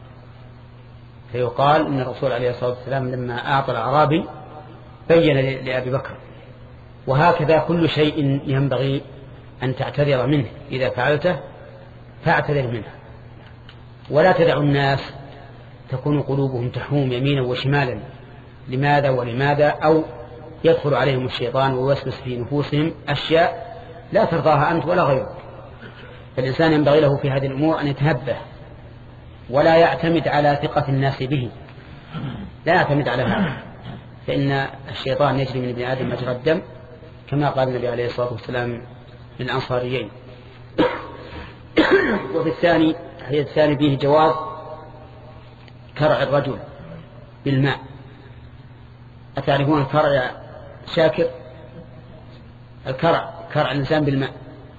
فيقال إن الرسول عليه الصلاة والسلام لما أعطى الأعرابي بين لأبي بكر. وهكذا كل شيء ينبغي أن تعتذر منه، إذا فعلته فاعتذر منه، ولا تدع الناس تكون قلوبهم تحوم يمينا وشمالا لماذا ولماذا، أو يدخل عليهم الشيطان ويوسوس في نفوسهم أشياء لا ترضاها أنت ولا غيرك. فالإنسان ينبغي له في هذه الأمور أن يتهبه ولا يعتمد على ثقة الناس به، لا يعتمد على هذا، فإن الشيطان يجري من ابن آدم مجرى الدم كما قال النبي عليه الصلاة والسلام للأنصاريين. وفي الثاني هي الثاني فيه جواز كرع الرجل بالماء. أتعرفون الكرع شاكر؟ الكرع كرع الإنسان بالماء،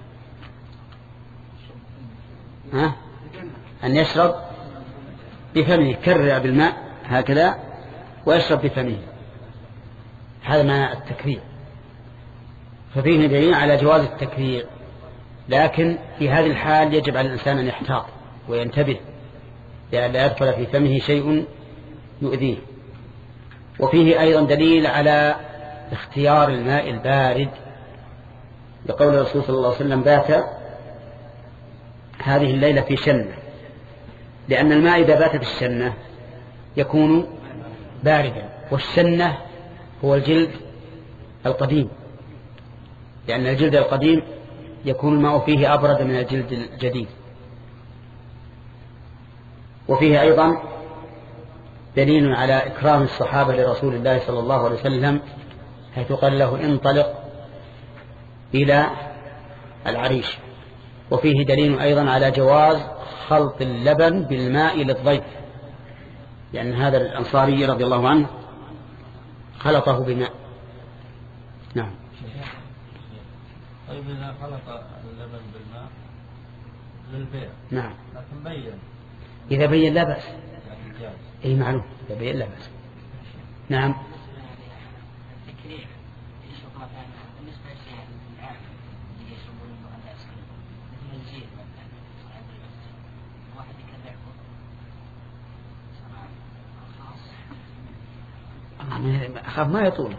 ها؟ أن يشرب بفمه، يكرع بالماء هكذا ويشرب بفمه، هذا معنى التكرير. ففيه دليل على جواز التكرير، لكن في هذه الحال يجب على الإنسان أن يحتاط وينتبه لأن لا يدخل في فمه شيء يؤذيه. وفيه أيضا دليل على اختيار الماء البارد، لقول الرسول صلى الله عليه وسلم بات هذه الليلة في شنة، لأن الماء إذا بات في الشنة يكون باردا، والشنة هو الجلد القديم، لأن الجلد القديم يكون الماء فيه أبرد من الجلد الجديد. وفيه أيضا دليل على إكرام الصحابة لرسول الله صلى الله عليه وسلم، حيث قال له انطلق إلى العريش. وفيه دليل أيضا على جواز خلط اللبن بالماء للضيف، لأن هذا الأنصاري رضي الله عنه خلطه بماء. نعم. طيب إذا خلط اللبن بالماء للبيع، نعم، لكن بين إذا بين لا بأس، يعني أي معلوم إذا بين لا بأس. نعم. أخاف ما يطول.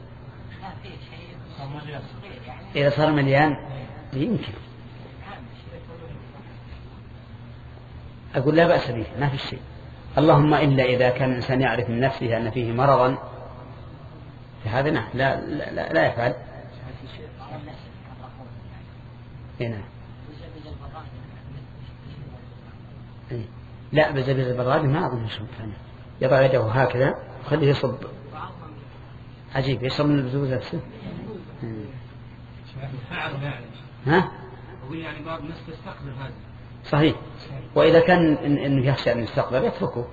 إذا صار مليان يمكن أقول لا بأس به، ما في شيء. اللهم إلا إذا كان الإنسان يعرف من نفسه أن فيه مرضا فهذا نعم لا, لا, لا, لا يفعل. هنا لا بزبيز البراد ما أظن شو ثاني، يضع يده هكذا وخليه يصب. عجيب يصب من البزوز نفسه. ها؟ أقول يعني بعض الناس تستقبل هذا. صحيح. وإذا كان إنه يخشى أن يستقبل يتركه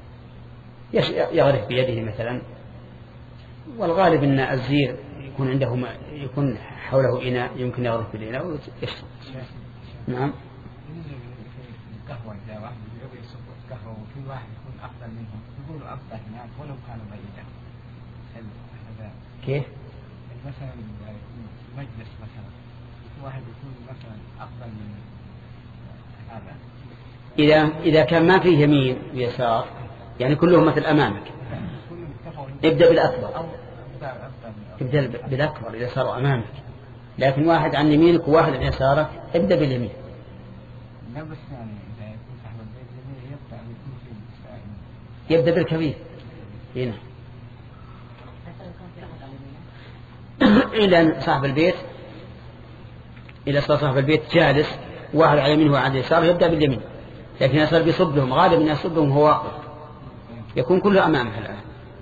يغرف بيده مثلا، والغالب أن الزير يكون عنده يكون حوله إناء يمكن يغرف بالإناء ويشرب. نعم. القهوة إذا واحد يبغى يصب قهوة وفي واحد يكون أفضل منهم يقولوا أفضل هناك ولو كانوا بعيدا. كيف؟ مثلا مجلس مثلا واحد يكون مثلا أفضل من هذا. إذا إذا كان ما فيه يمين ويسار يعني كلهم مثل أمامك ابدأ بالأكبر. ابدأ بالأكبر إذا صاروا أمامك، لكن واحد عن يمينك وواحد عن يسارك ابدأ باليمين. لا بس يعني إذا يكون صاحب البيت يبدأ يكون في يبدأ بالكبير هنا إلى صاحب البيت إلى صاحب البيت جالس واحد على يمينه وعلى يساره يبدأ باليمين، لكن يسار بيصب لهم غالب أن يصب لهم هو يكون كله أمامه الآن.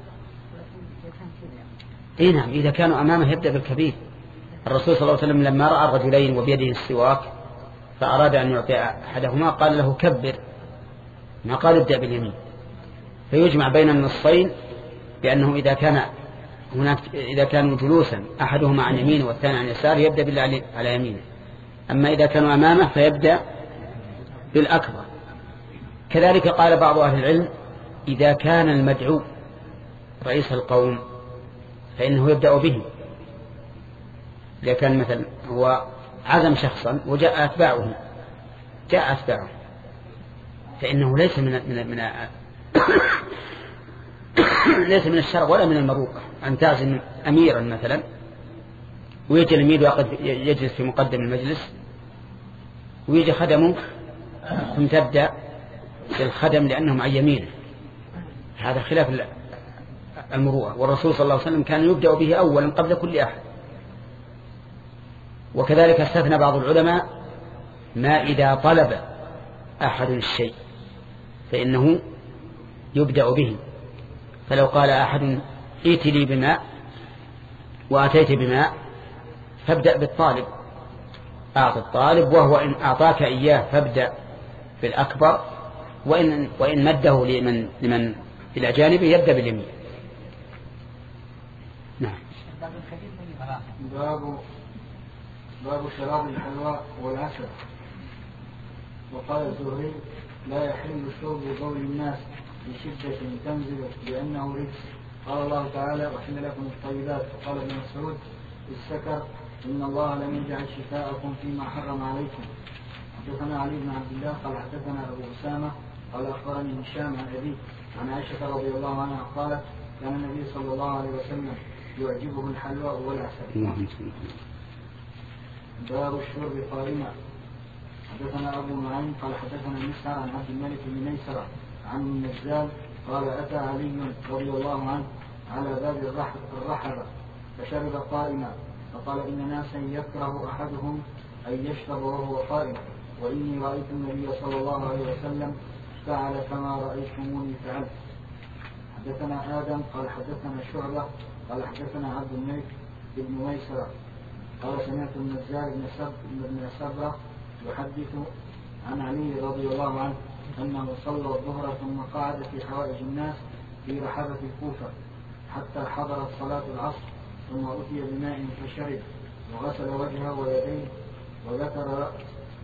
إيه نعم إذا كانوا أمامه يبدأ بالكبير. الرسول صلى الله عليه وسلم لما رأى الرجلين وبيده السواك فأراد أن يعطي أحدهما قال له كبر، ما قال ابدأ باليمين. فيجمع بين النصين بأنه إذا كان هناك إذا كانوا جلوسا أحدهما عن يمينه والثاني عن يساره يبدأ بالله على يمينه، أما إذا كانوا أمامه فيبدأ بالأكبر. كذلك قال بعض أهل العلم إذا كان المدعو رئيس القوم فإنه يبدأ به. إذا كان مثلا هو عزم شخصا وجاء أتباعه جاء أتباعه فإنه ليس من من من ليس من الشرع ولا من المروءة أن تعزم أميرا مثلا ويجي الأمير وقد يجلس في مقدم المجلس ويجي خدمه ثم تبدأ الخدم لأنهم عن يمينه، هذا خلاف المروءة. والرسول صلى الله عليه وسلم كان يبدأ به أولا قبل كل أحد. وكذلك استثنى بعض العلماء ما إذا طلب أحد الشيء فإنه يبدأ به. فلو قال أحد ائت لي بماء وأتيت بماء فابدأ بالطالب، أعطي الطالب، وهو إن أعطاك إياه فابدأ بالأكبر، وإن, وإن مده لمن, لمن إلى جانبه يبدأ باليمين. نعم. باب باب شراب الحلوى والعسل. وقال الزهري لا يحل شرب بول الناس بشدة تنزل لأنه رجس. قال الله تعالى وحل لكم الطيبات. وقال ابن مسعود السكر إن الله لم يجعل شفاءكم فيما حرم عليكم. حدثنا علي بن عبد الله قال حدثنا أبو أسامة قال أخبرني هشام عن أبيه عن عائشة رضي الله عنها قالت كان النبي صلى الله عليه وسلم يعجبه الحلوى والعسل. باب الشرب قائما. حدثنا أبو معين قال حدثنا مسعر عن عبد الملك بن ميسرة عن النزال قال أتى علي رضي الله عنه على باب الرحبة فشرب قائما فقال إن ناسا يكره أحدهم أن يشرب وهو قائم وإني رأيت النبي صلى الله عليه وسلم فعل كما رأيتموني فعلت. حدثنا آدم قال حدثنا شعبة قال حدثنا عبد الملك بن ميسرة قال سمعت النزال بن سبرة يحدث عن علي رضي الله عنه أنه صلى الظهر ثم قعد في حوائج الناس في رحبة الكوفة حتى حضرت صلاة العصر ثم أتي بماء فشرب وغسل وجهه ويديه وذكر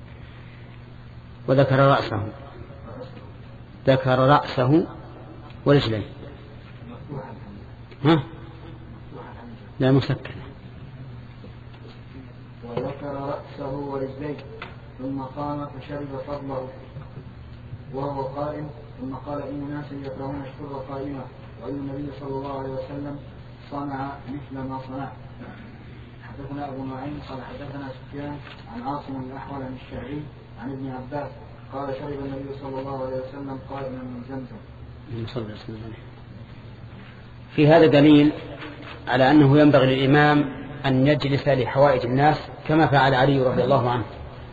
وذكر رأسه ذكر رأسه ورجليه. ها؟ لا مسكنة. وذكر رأسه ورجليه ثم قام فشرب فضله وهو قائم ثم قال إن ناسا يكرهون الشرب قائما وأن النبي صلى الله عليه وسلم صنع مثل ما صنع. حدثنا أبو نعيم قال حدثنا سفيان عن عاصم الأحول عن الشعبي عن ابن عباس قال شرب النبي صلى الله عليه وسلم قائما من زمزم. في هذا دليل على أنه ينبغي للإمام أن يجلس لحوائج الناس كما فعل علي رضي الله عنه،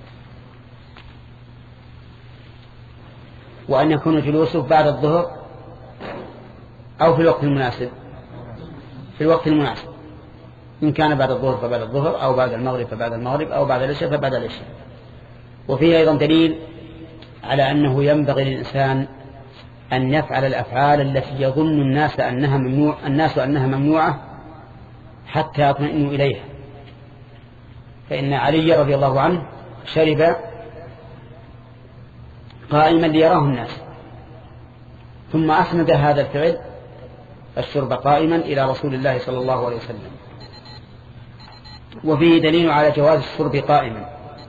وأن يكون جلوسه بعد الظهر أو في الوقت المناسب، في الوقت المناسب إن كان بعد الظهر فبعد الظهر، أو بعد المغرب فبعد المغرب، أو بعد العشاء فبعد العشاء. وفيه أيضا دليل على أنه ينبغي للإنسان أن يفعل الأفعال التي يظن الناس أنها ممنوع الناس أنها ممنوعة حتى يطمئنوا إليها. فإن علي رضي الله عنه شرب قائما ليراه الناس، ثم أسند هذا الفعل الشرب قائما إلى رسول الله صلى الله عليه وسلم. وفيه دليل على جواز الشرب قائما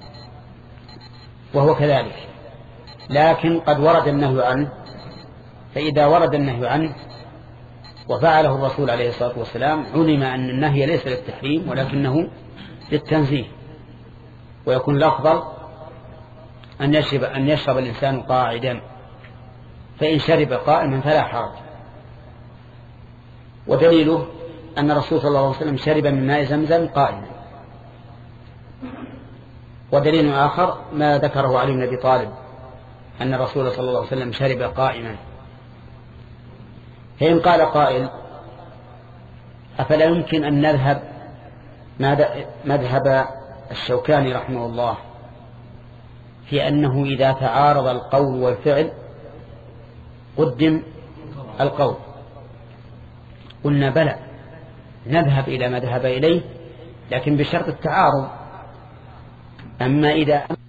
وهو كذلك، لكن قد ورد النهي عنه. فإذا ورد النهي عنه وفعله الرسول عليه الصلاة والسلام علم أن النهي ليس للتحريم ولكنه للتنزيه، ويكون الأفضل أن يشرب, أن يشرب الإنسان قاعدا، فإن شرب قائما فلا حرج. ودليله أن الرسول صلى الله عليه وسلم شرب من ماء زمزم قائما. ودليل آخر ما ذكره علي بن أبي طالب أن الرسول صلى الله عليه وسلم شرب قائما. فإن قال قائل أفلا يمكن أن نذهب مذهب الشوكاني رحمه الله في أنه إذا تعارض القول والفعل قدم القول؟ قلنا بلى، نذهب إلى ما ذهب إليه لكن بشرط التعارض. أما إذا